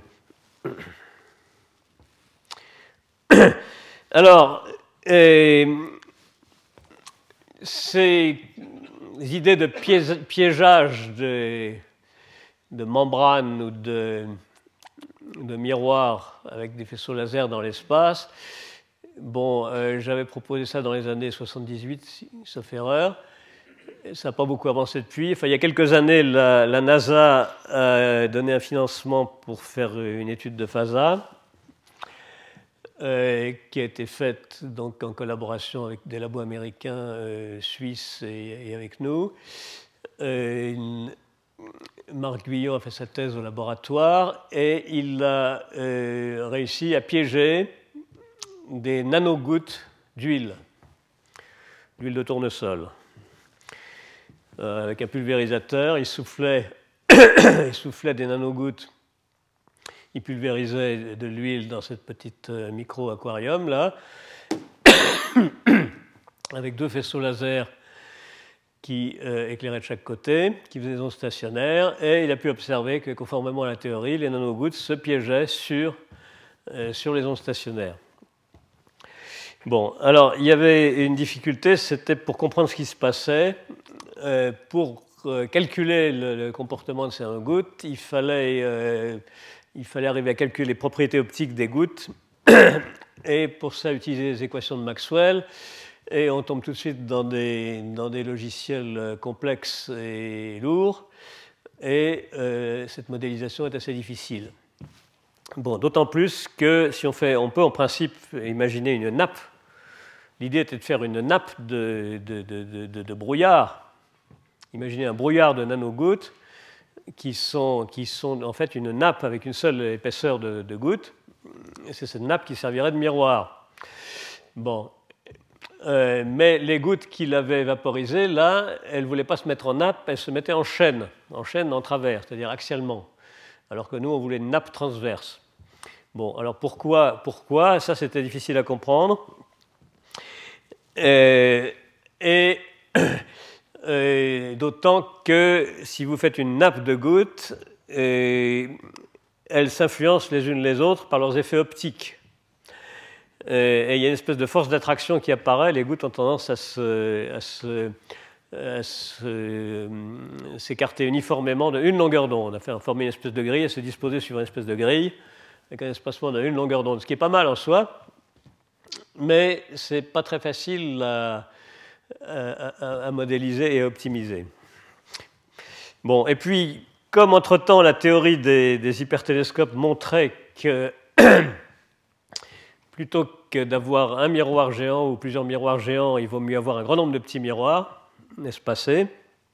Alors, euh, ces idées de piégeage de, de membranes ou de, de miroirs avec des faisceaux laser dans l'espace, bon, euh, j'avais proposé ça dans les années soixante-dix-huit, sauf erreur. ça n'a pas beaucoup avancé depuis. Enfin, il y a quelques années, la, la NASA a donné un financement pour faire une étude de FASA, euh, qui a été faite donc, en collaboration avec des labos américains, euh, suisses et, et avec nous. Euh, une, Marc Guillon a fait sa thèse au laboratoire et il a euh, réussi à piéger des nanogouttes d'huile, d'huile de tournesol. Euh, avec un pulvérisateur, il soufflait, il soufflait des nanogouttes, il pulvérisait de l'huile dans cette petite euh, micro-aquarium là, avec deux faisceaux laser qui euh, éclairaient de chaque côté, qui faisaient des ondes stationnaires, et il a pu observer que, conformément à la théorie, les nanogouttes se piégeaient sur, euh, sur les ondes stationnaires. Bon, alors, il y avait une difficulté, c'était pour comprendre ce qui se passait, euh, pour euh, calculer le, le comportement de ces nanogouttes, il fallait, euh, il fallait arriver à calculer les propriétés optiques des gouttes, et pour ça, utiliser les équations de Maxwell. Et on tombe tout de suite dans des, dans des logiciels complexes et lourds, et euh, cette modélisation est assez difficile. Bon, d'autant plus que si on fait, on peut en principe imaginer une nappe. L'idée était de faire une nappe de, de, de, de, de brouillard. Imaginez un brouillard de nanogouttes qui sont, qui sont en fait une nappe avec une seule épaisseur de, de gouttes, et c'est cette nappe qui servirait de miroir. Bon. Euh, mais les gouttes qu'il avait vaporisées, là, elles ne voulaient pas se mettre en nappe, elles se mettaient en chaîne, en chaîne en travers, c'est-à-dire axialement, alors que nous, on voulait une nappe transverse. Bon, alors pourquoi, pourquoi ça, c'était difficile à comprendre. Euh, et euh, d'autant que si vous faites une nappe de gouttes, euh, elles s'influencent les unes les autres par leurs effets optiques. Et il y a une espèce de force d'attraction qui apparaît, les gouttes ont tendance à, se, à, se, à se, s'écarter uniformément d'une longueur d'onde, à faire former une espèce de grille, à se disposer sur une espèce de grille, avec un espacement d'une longueur d'onde, ce qui est pas mal en soi, mais ce n'est pas très facile à, à, à, à modéliser et à optimiser. Bon, et puis, comme entre-temps la théorie des, des hypertélescopes montrait que plutôt que d'avoir un miroir géant ou plusieurs miroirs géants, il vaut mieux avoir un grand nombre de petits miroirs espacés.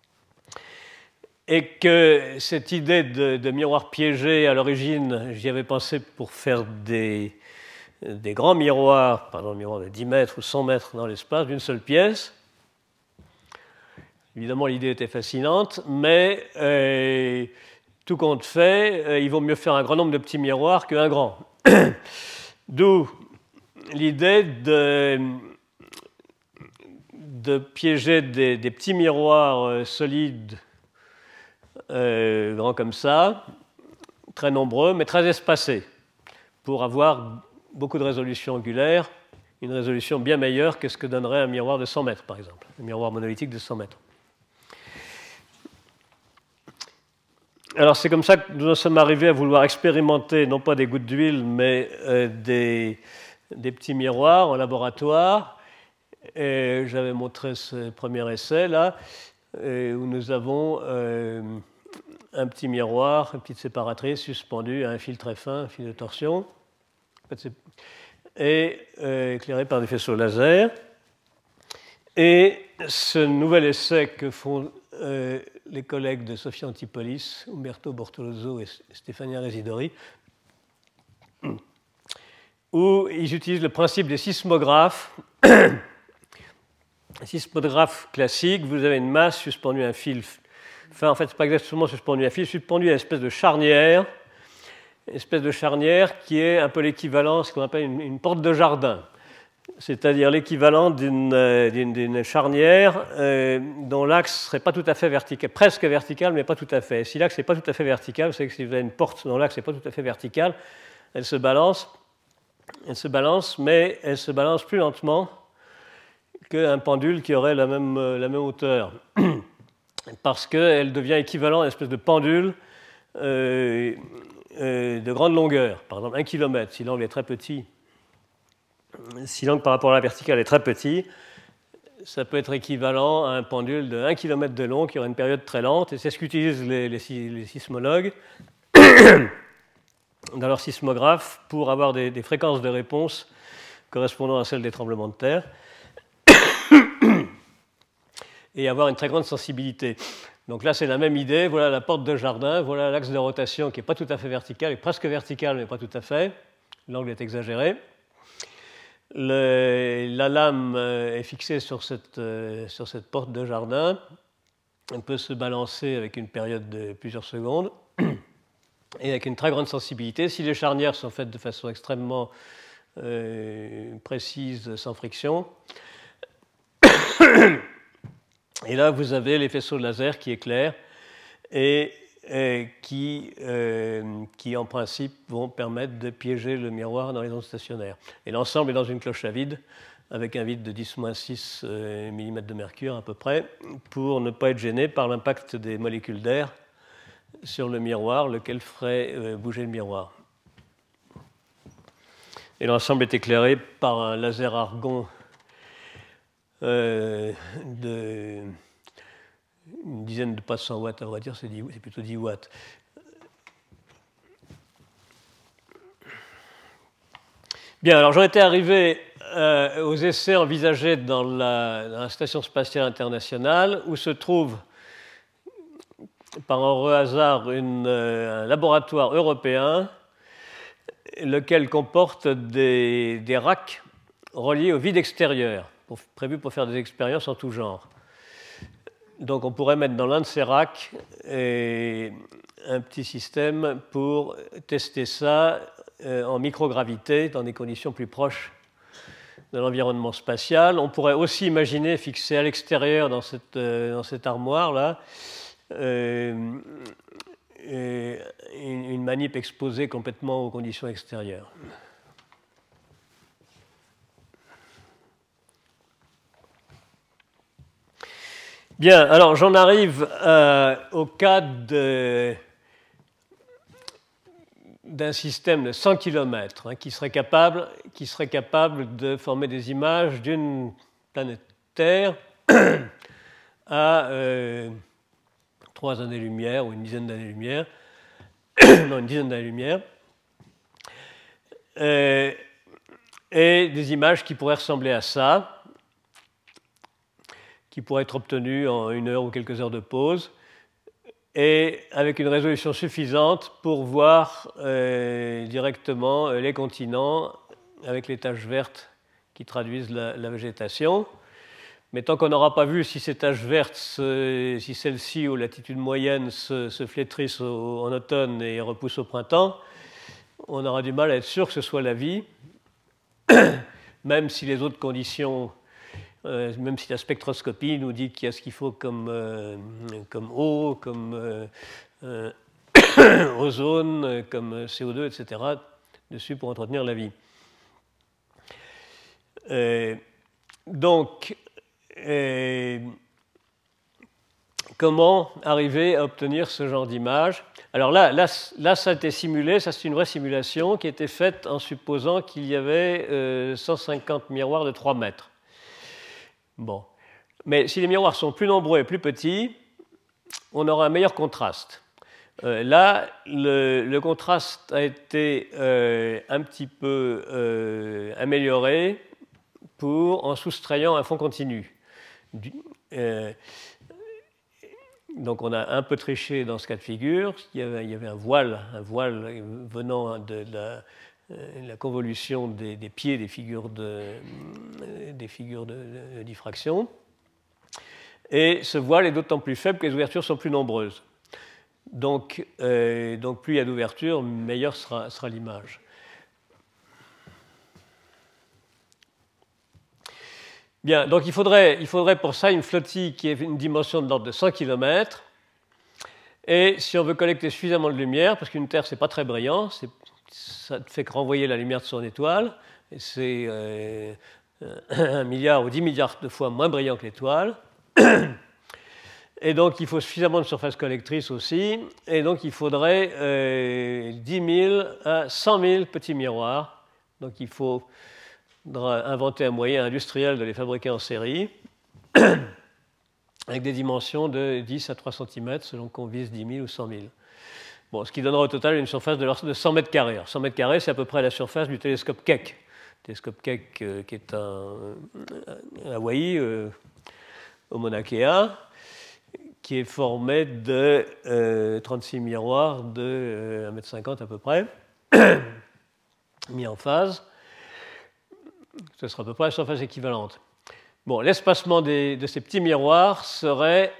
Et que cette idée de, de miroir piégé, à l'origine, j'y avais pensé pour faire des, des grands miroirs, par exemple, miroirs de dix mètres ou cent mètres dans l'espace, d'une seule pièce. Évidemment, l'idée était fascinante, mais euh, tout compte fait, euh, il vaut mieux faire un grand nombre de petits miroirs qu'un grand. D'où l'idée de, de piéger des, des petits miroirs euh, solides, euh, grands comme ça, très nombreux, mais très espacés, pour avoir beaucoup de résolution angulaire, une résolution bien meilleure que ce que donnerait un miroir de cent mètres, par exemple, un miroir monolithique de cent mètres. Alors c'est comme ça que nous en sommes arrivés à vouloir expérimenter, non pas des gouttes d'huile, mais euh, des... des petits miroirs en laboratoire. Et j'avais montré ce premier essai là, où nous avons euh, un petit miroir, une petite séparatrice suspendue à un fil très fin, un fil de torsion, et euh, éclairé par des faisceaux laser. Et ce nouvel essai que font euh, les collègues de Sofia Antipolis, Umberto Bortolozzo et Stefania Residori, où ils utilisent le principe des sismographes. Sismographe classique, vous avez une masse suspendue à un fil. Enfin, en fait, ce n'est pas exactement suspendu à un fil, suspendu à une espèce de charnière, une espèce de charnière qui est un peu l'équivalent, ce qu'on appelle une, une porte de jardin, c'est-à-dire l'équivalent d'une, d'une, d'une charnière euh, dont l'axe ne serait pas tout à fait vertical, presque vertical, mais pas tout à fait. Si l'axe n'est pas tout à fait vertical, vous savez que si vous avez une porte dont l'axe n'est pas tout à fait vertical, elle se balance. Elle se balance, mais elle se balance plus lentement qu'un pendule qui aurait la même, la même hauteur, parce qu'elle devient équivalent à une espèce de pendule euh, euh, de grande longueur, par exemple un kilomètre, si l'angle est très petit, si l'angle par rapport à la verticale est très petit, ça peut être équivalent à un pendule de un kilomètre de long qui aurait une période très lente, et c'est ce qu'utilisent les, les, les sismologues dans leur sismographe pour avoir des, des fréquences de réponse correspondant à celles des tremblements de terre et avoir une très grande sensibilité. Donc là, c'est la même idée. Voilà la porte de jardin, voilà l'axe de rotation qui n'est pas tout à fait vertical, est presque vertical, mais pas tout à fait. L'angle est exagéré. Le, la lame est fixée sur cette, euh, sur cette porte de jardin. Elle peut se balancer avec une période de plusieurs secondes et avec une très grande sensibilité. Si les charnières sont faites de façon extrêmement euh, précise, sans friction, et là vous avez les faisceaux de laser qui éclairent et, et qui, euh, qui en principe vont permettre de piéger le miroir dans les ondes stationnaires. Et l'ensemble est dans une cloche à vide avec un vide de dix moins six euh, millimètres de mercure à peu près, pour ne pas être gêné par l'impact des molécules d'air sur le miroir, lequel ferait euh, bouger le miroir. Et l'ensemble est éclairé par un laser argon euh, de une dizaine de pas de cent watts, à vrai dire, c'est, c'est plutôt dix watts. Bien, alors j'en étais arrivé euh, aux essais envisagés dans la, dans la Station spatiale internationale, où se trouve, par un heureux hasard, une, euh, un laboratoire européen, lequel comporte des, des racks reliés au vide extérieur, pour, prévus pour faire des expériences en tout genre. Donc on pourrait mettre dans l'un de ces racks et un petit système pour tester ça euh, en microgravité, dans des conditions plus proches de l'environnement spatial. On pourrait aussi imaginer fixer à l'extérieur, dans cette, euh, dans cette armoire-là, euh, une, une manip exposée complètement aux conditions extérieures. Bien, alors j'en arrive euh, au cas de, d'un système de cent kilomètres hein, qui, serait capable, qui serait capable de former des images d'une planète Terre à euh, trois années-lumière ou une dizaine d'années-lumière, non, une dizaine d'années-lumière, euh, et des images qui pourraient ressembler à ça, qui pourrait être obtenu en une heure ou quelques heures de pause, et avec une résolution suffisante pour voir euh, directement les continents avec les taches vertes qui traduisent la, la végétation. Mais tant qu'on n'aura pas vu si ces taches vertes, se, si celles-ci aux latitudes moyennes se, se flétrissent au, en automne et repoussent au printemps, on aura du mal à être sûr que ce soit la vie, même si les autres conditions Euh, même si la spectroscopie nous dit qu'il y a ce qu'il faut comme, euh, comme eau, comme euh, euh, ozone, comme C O deux, et cetera, dessus pour entretenir la vie. Euh, donc, euh, comment arriver à obtenir ce genre d'image? Alors là, là, là, ça a été simulé, ça c'est une vraie simulation qui a été faite en supposant qu'il y avait euh, cent cinquante miroirs de trois mètres. Bon. Mais si les miroirs sont plus nombreux et plus petits, on aura un meilleur contraste. Euh, là, le, le contraste a été euh, un petit peu euh, amélioré pour, en soustrayant un fond continu. Du, euh, donc on a un peu triché dans ce cas de figure. Il y avait, il y avait un voile, un voile venant de la... la convolution des, des pieds des figures de, des figures de, de diffraction. Et ce voile est d'autant plus faible que les ouvertures sont plus nombreuses. Donc, euh, donc plus il y a d'ouvertures, meilleure sera, sera l'image. Bien, donc il faudrait, il faudrait pour ça une flottille qui ait une dimension de l'ordre de cent kilomètres. Et si on veut collecter suffisamment de lumière, parce qu'une Terre, ce n'est pas très brillant, c'est ça ne fait que renvoyer la lumière de son étoile, et c'est euh, un milliard ou dix milliards de fois moins brillant que l'étoile. Et donc il faut suffisamment de surface collectrice aussi, et donc il faudrait euh, dix mille à cent mille petits miroirs. Donc il faudra inventer un moyen industriel de les fabriquer en série. avec des dimensions de dix à trois centimètres, selon qu'on vise dix mille ou cent mille. Bon, ce qui donnera au total une surface de cent mètres carrés. Alors, cent mètres carrés, c'est à peu près la surface du télescope Keck. Le télescope Keck, euh, qui est un, à Hawaï, euh, au Mauna Kea, qui est formé de euh, trente-six miroirs de euh, un mètre cinquante à peu près, mis en phase. Ce sera à peu près la surface équivalente. Bon, l'espacement des, de ces petits miroirs serait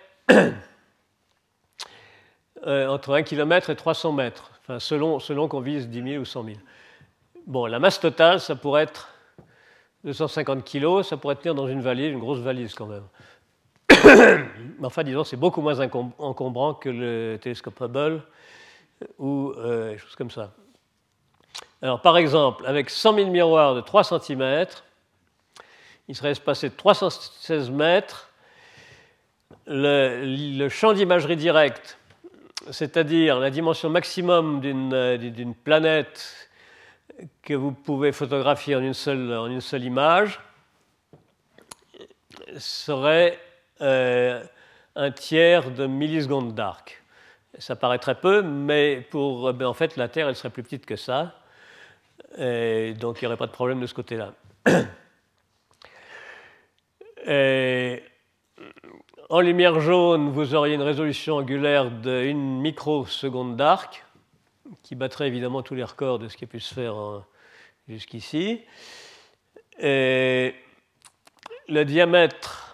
euh, entre un kilomètre et trois cents mètres, enfin, selon, selon qu'on vise dix mille ou cent mille. Bon, la masse totale, ça pourrait être deux cent cinquante kilos, ça pourrait tenir dans une valise, une grosse valise quand même. Mais enfin, disons, c'est beaucoup moins encombrant que le télescope Hubble ou euh, des choses comme ça. Alors, par exemple, avec cent mille miroirs de trois centimètres, il serait espacé de trois cent seize mètres. Le, le champ d'imagerie directe, c'est-à-dire la dimension maximum d'une, d'une planète que vous pouvez photographier en une seule, en une seule image, serait euh, un tiers de milliseconde d'arc. Ça paraît très peu, mais pour, ben en fait, la Terre, elle serait plus petite que ça. Et donc, il n'y aurait pas de problème de ce côté-là. Et en lumière jaune, vous auriez une résolution angulaire de une microseconde d'arc, qui battrait évidemment tous les records de ce qui a pu se faire en, jusqu'ici. Et le diamètre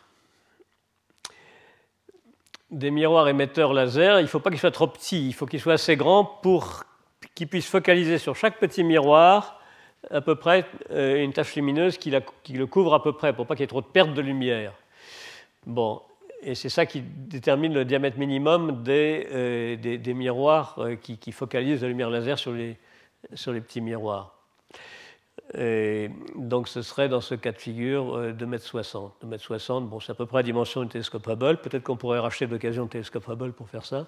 des miroirs émetteurs laser, il ne faut pas qu'il soit trop petit, il faut qu'il soit assez grand pour qu'il puisse focaliser sur chaque petit miroir à peu près euh, une tache lumineuse qui, la, qui le couvre à peu près, pour pas qu'il y ait trop de perte de lumière. Bon, et c'est ça qui détermine le diamètre minimum des, euh, des, des miroirs euh, qui, qui focalisent la lumière laser sur les, sur les petits miroirs. Et donc ce serait dans ce cas de figure euh, deux mètres soixante. deux mètres soixante, bon, c'est à peu près la dimension du télescope Hubble. Peut-être qu'on pourrait racheter d'occasion le télescope Hubble pour faire ça.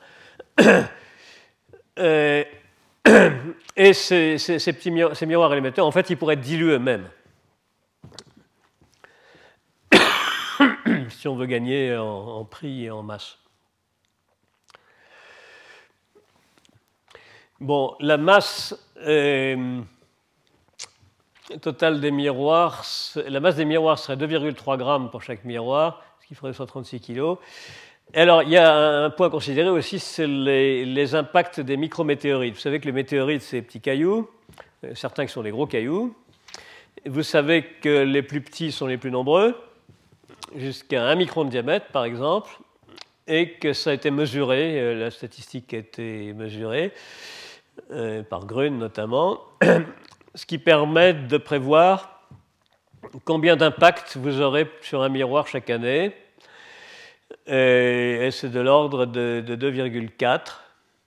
euh, Et ces, ces, ces petits miroirs, ces miroirs émetteurs, en fait, ils pourraient être dilués eux-mêmes. Si on veut gagner en, en prix et en masse. Bon, la masse euh, totale des miroirs, la masse des miroirs serait deux virgule trois grammes pour chaque miroir, ce qui ferait cent trente-six kilos. Alors, il y a un point à considérer aussi, c'est les, les impacts des micrométéorites. Vous savez que les météorites, c'est des petits cailloux, certains qui sont des gros cailloux. Vous savez que les plus petits sont les plus nombreux, jusqu'à un micron de diamètre, par exemple, et que ça a été mesuré, la statistique a été mesurée, euh, par Grün notamment, ce qui permet de prévoir combien d'impacts vous aurez sur un miroir chaque année. Et c'est de l'ordre de, de deux virgule quatre,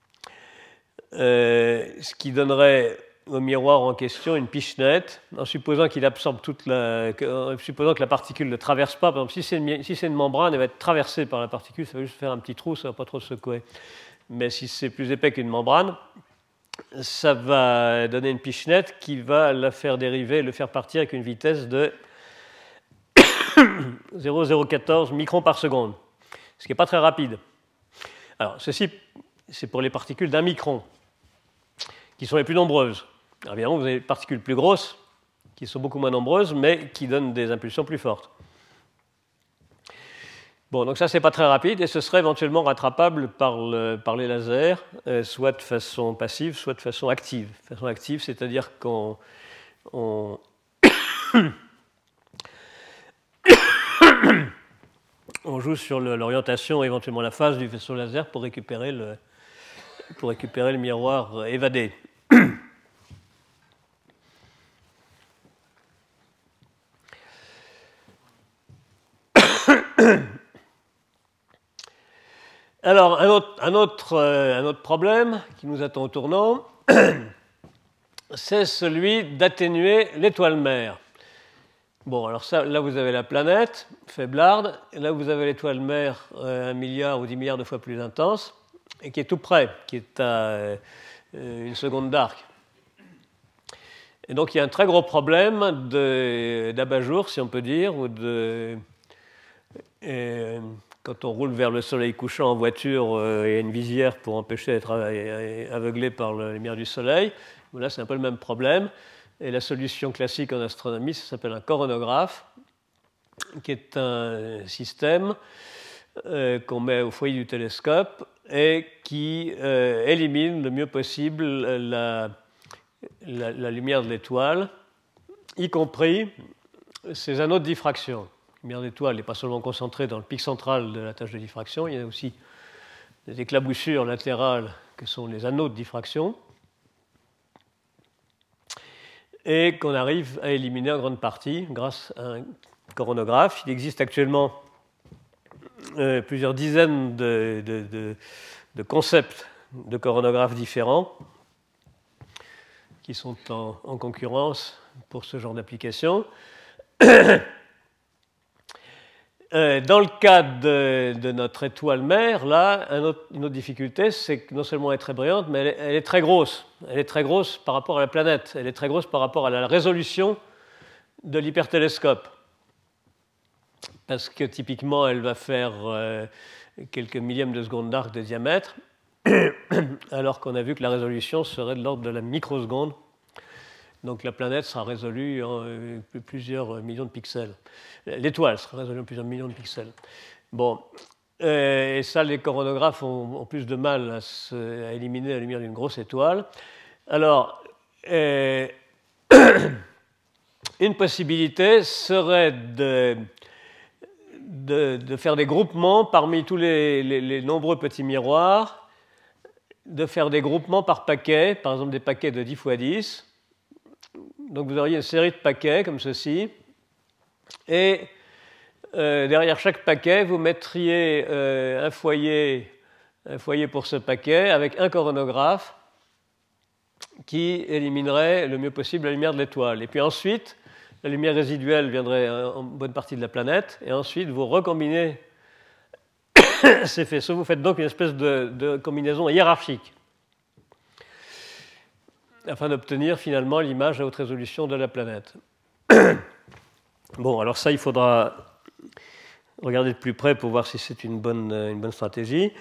euh, ce qui donnerait au miroir en question une pichenette, en supposant qu'il absorbe toute la, en supposant que la particule ne traverse pas. Par exemple, si c'est, une, si c'est une membrane, elle va être traversée par la particule, ça va juste faire un petit trou, ça ne va pas trop secouer. Mais si c'est plus épais qu'une membrane, ça va donner une pichenette qui va la faire dériver, le faire partir avec une vitesse de zéro virgule zéro quatorze microns par seconde, ce qui n'est pas très rapide. Alors, ceci, c'est pour les particules d'un micron, qui sont les plus nombreuses. Alors, évidemment, vous avez des particules plus grosses, qui sont beaucoup moins nombreuses, mais qui donnent des impulsions plus fortes. Bon, donc ça, c'est pas très rapide, et ce serait éventuellement rattrapable par, le, par les lasers, euh, soit de façon passive, soit de façon active. De façon active, c'est-à-dire qu'on... On on joue sur le, l'orientation et éventuellement la phase du vaisseau laser pour récupérer le, pour récupérer le miroir évadé. Alors, un autre, un, autre, un autre problème qui nous attend au tournant, c'est celui d'atténuer l'étoile mère. Bon, alors ça, là, vous avez la planète, faiblarde, et là, vous avez l'étoile mère, euh, un milliard ou dix milliards de fois plus intense, et qui est tout près, qui est à euh, une seconde d'arc. Et donc, il y a un très gros problème de, d'abat-jour, si on peut dire, ou de, Et quand on roule vers le soleil couchant en voiture, euh, il y a une visière pour empêcher d'être aveuglé par la lumière du soleil. Là, c'est un peu le même problème. Et la solution classique en astronomie, ça s'appelle un coronographe, qui est un système euh, qu'on met au foyer du télescope et qui euh, élimine le mieux possible la, la, la lumière de l'étoile, y compris ces anneaux de diffraction. La lumière d'étoile n'est pas seulement concentrée dans le pic central de la tâche de diffraction, il y a aussi des éclaboussures latérales que sont les anneaux de diffraction, et qu'on arrive à éliminer en grande partie grâce à un coronographe. Il existe actuellement euh, plusieurs dizaines de, de, de, de concepts de coronographes différents qui sont en, en concurrence pour ce genre d'application. Dans le cas de, de notre étoile mère, là, un autre, une autre difficulté, c'est que non seulement elle est très brillante, mais elle est, elle est très grosse. Elle est très grosse par rapport à la planète. Elle est très grosse par rapport à la résolution de l'hypertélescope. Parce que typiquement, elle va faire euh, quelques millièmes de seconde d'arc de diamètre, alors qu'on a vu que la résolution serait de l'ordre de la microseconde. Donc la planète sera résolue en euh, plusieurs millions de pixels. L'étoile sera résolue en plusieurs millions de pixels. Bon, euh, et ça, les coronographes ont, ont plus de mal à, se, à éliminer la lumière d'une grosse étoile. Alors, euh, une possibilité serait de, de, de faire des groupements parmi tous les, les, les nombreux petits miroirs, de faire des groupements par paquets, par exemple des paquets de dix fois dix. Donc vous auriez une série de paquets comme ceci, et euh, derrière chaque paquet, vous mettriez euh, un, foyer, un foyer pour ce paquet avec un coronographe qui éliminerait le mieux possible la lumière de l'étoile. Et puis ensuite, la lumière résiduelle viendrait en bonne partie de la planète, et ensuite vous recombinez ces faisceaux. Vous faites donc une espèce de, de combinaison hiérarchique, afin d'obtenir finalement l'image à haute résolution de la planète. Bon, alors ça, il faudra regarder de plus près pour voir si c'est une bonne, une bonne stratégie.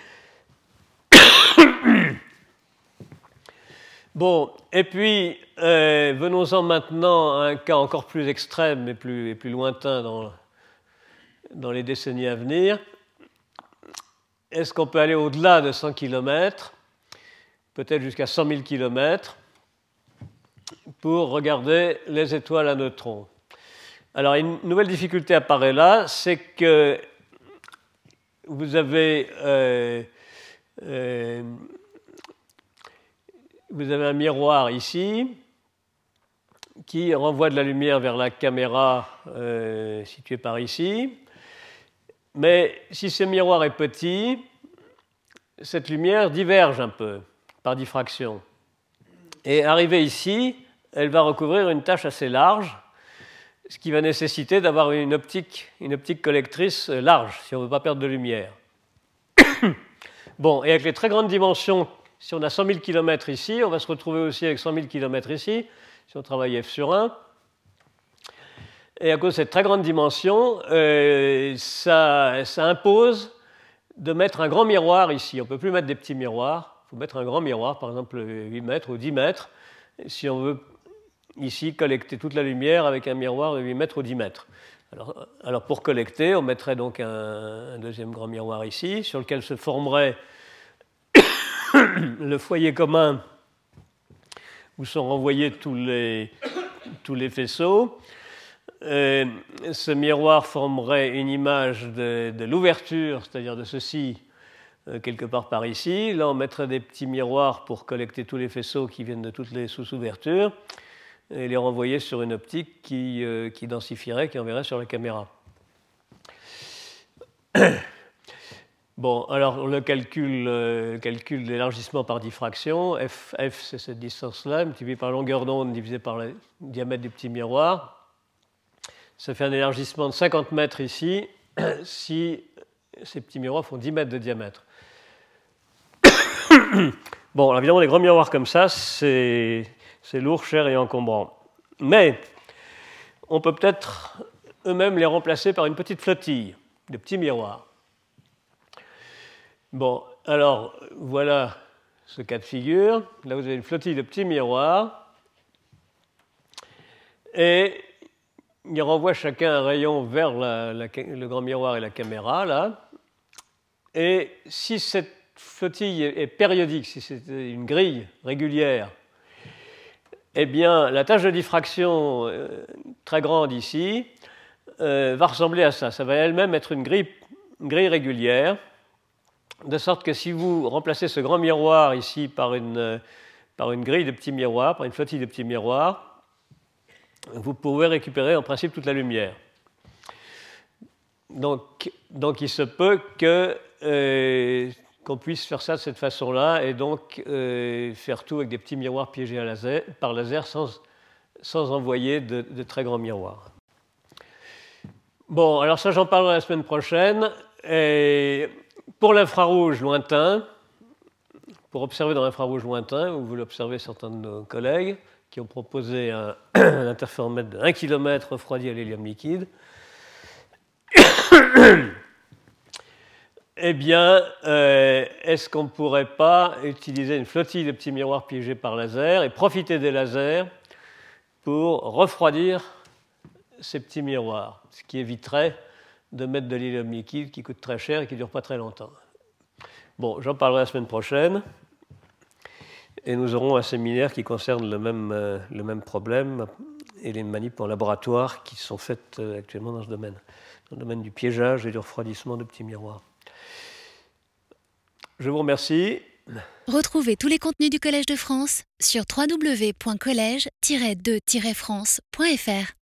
Bon, et puis, euh, venons-en maintenant à un cas encore plus extrême et plus, et plus lointain dans, dans les décennies à venir. Est-ce qu'on peut aller au-delà de cent kilomètres, peut-être jusqu'à cent mille kilomètres, pour regarder les étoiles à neutrons? Alors, une nouvelle difficulté apparaît là, c'est que vous avez, euh, euh, vous avez un miroir ici qui renvoie de la lumière vers la caméra euh, située par ici. Mais si ce miroir est petit, cette lumière diverge un peu par diffraction. Et arrivée ici, elle va recouvrir une tâche assez large, ce qui va nécessiter d'avoir une optique, une optique collectrice large, si on ne veut pas perdre de lumière. Bon, et avec les très grandes dimensions, si on a cent mille kilomètres ici, on va se retrouver aussi avec cent mille kilomètres ici, si on travaille F sur un. Et à cause de cette très grande dimension, euh, ça, ça impose de mettre un grand miroir ici. On ne peut plus mettre des petits miroirs, il faut mettre un grand miroir, par exemple huit mètres ou dix mètres, si on veut ici collecter toute la lumière avec un miroir de huit mètres ou dix mètres. Alors, alors pour collecter, on mettrait donc un, un deuxième grand miroir ici, sur lequel se formerait le foyer commun où sont renvoyés tous les, tous les faisceaux. Euh, ce miroir formerait une image de, de l'ouverture, c'est-à-dire de ceci, euh, quelque part par ici. Là, on mettrait des petits miroirs pour collecter tous les faisceaux qui viennent de toutes les sous-ouvertures et les renvoyer sur une optique qui, euh, qui densifierait, qui enverrait sur la caméra. Bon, alors le calcul, euh, calcul de l'élargissement par diffraction, F, F c'est cette distance-là, multiplié par la longueur d'onde divisé par le diamètre du petit miroir. Ça fait un élargissement de cinquante mètres ici, si ces petits miroirs font dix mètres de diamètre. Bon, alors évidemment, les grands miroirs comme ça, c'est, c'est lourd, cher et encombrant. Mais on peut peut-être eux-mêmes les remplacer par une petite flottille. de petits miroirs. Bon, alors voilà ce cas de figure. Là, vous avez une flottille de petits miroirs. Et ils renvoient chacun un rayon vers la, la, le grand miroir et la caméra, là. Et si cette flottille est périodique, si c'est une grille régulière, eh bien, la tâche de diffraction euh, très grande ici euh, va ressembler à ça. Ça va elle-même être une grille, une grille régulière, de sorte que si vous remplacez ce grand miroir ici par une, euh, par une grille de petits miroirs, par une flottille de petits miroirs, vous pouvez récupérer en principe toute la lumière. Donc, donc il se peut que, euh, qu'on puisse faire ça de cette façon-là et donc euh, faire tout avec des petits miroirs piégés à laser, par laser sans, sans envoyer de, de très grands miroirs. Bon, alors ça j'en parlerai la semaine prochaine. Et pour l'infrarouge lointain, pour observer dans l'infrarouge lointain, vous l'observez certains de nos collègues qui ont proposé un, un interféromètre de un kilomètre refroidi à l'hélium liquide, eh bien, euh, est-ce qu'on ne pourrait pas utiliser une flottille de petits miroirs piégés par laser et profiter des lasers pour refroidir ces petits miroirs, ce qui éviterait de mettre de l'hélium liquide qui coûte très cher et qui ne dure pas très longtemps. Bon, j'en parlerai la semaine prochaine. Et nous aurons un séminaire qui concerne le même, euh, le même problème et les manips en laboratoire qui sont faites euh, actuellement dans ce domaine, dans le domaine du piégeage et du refroidissement de petits miroirs. Je vous remercie. Retrouvez tous les contenus du Collège de France sur w w w point collège tiret de tiret france point f r.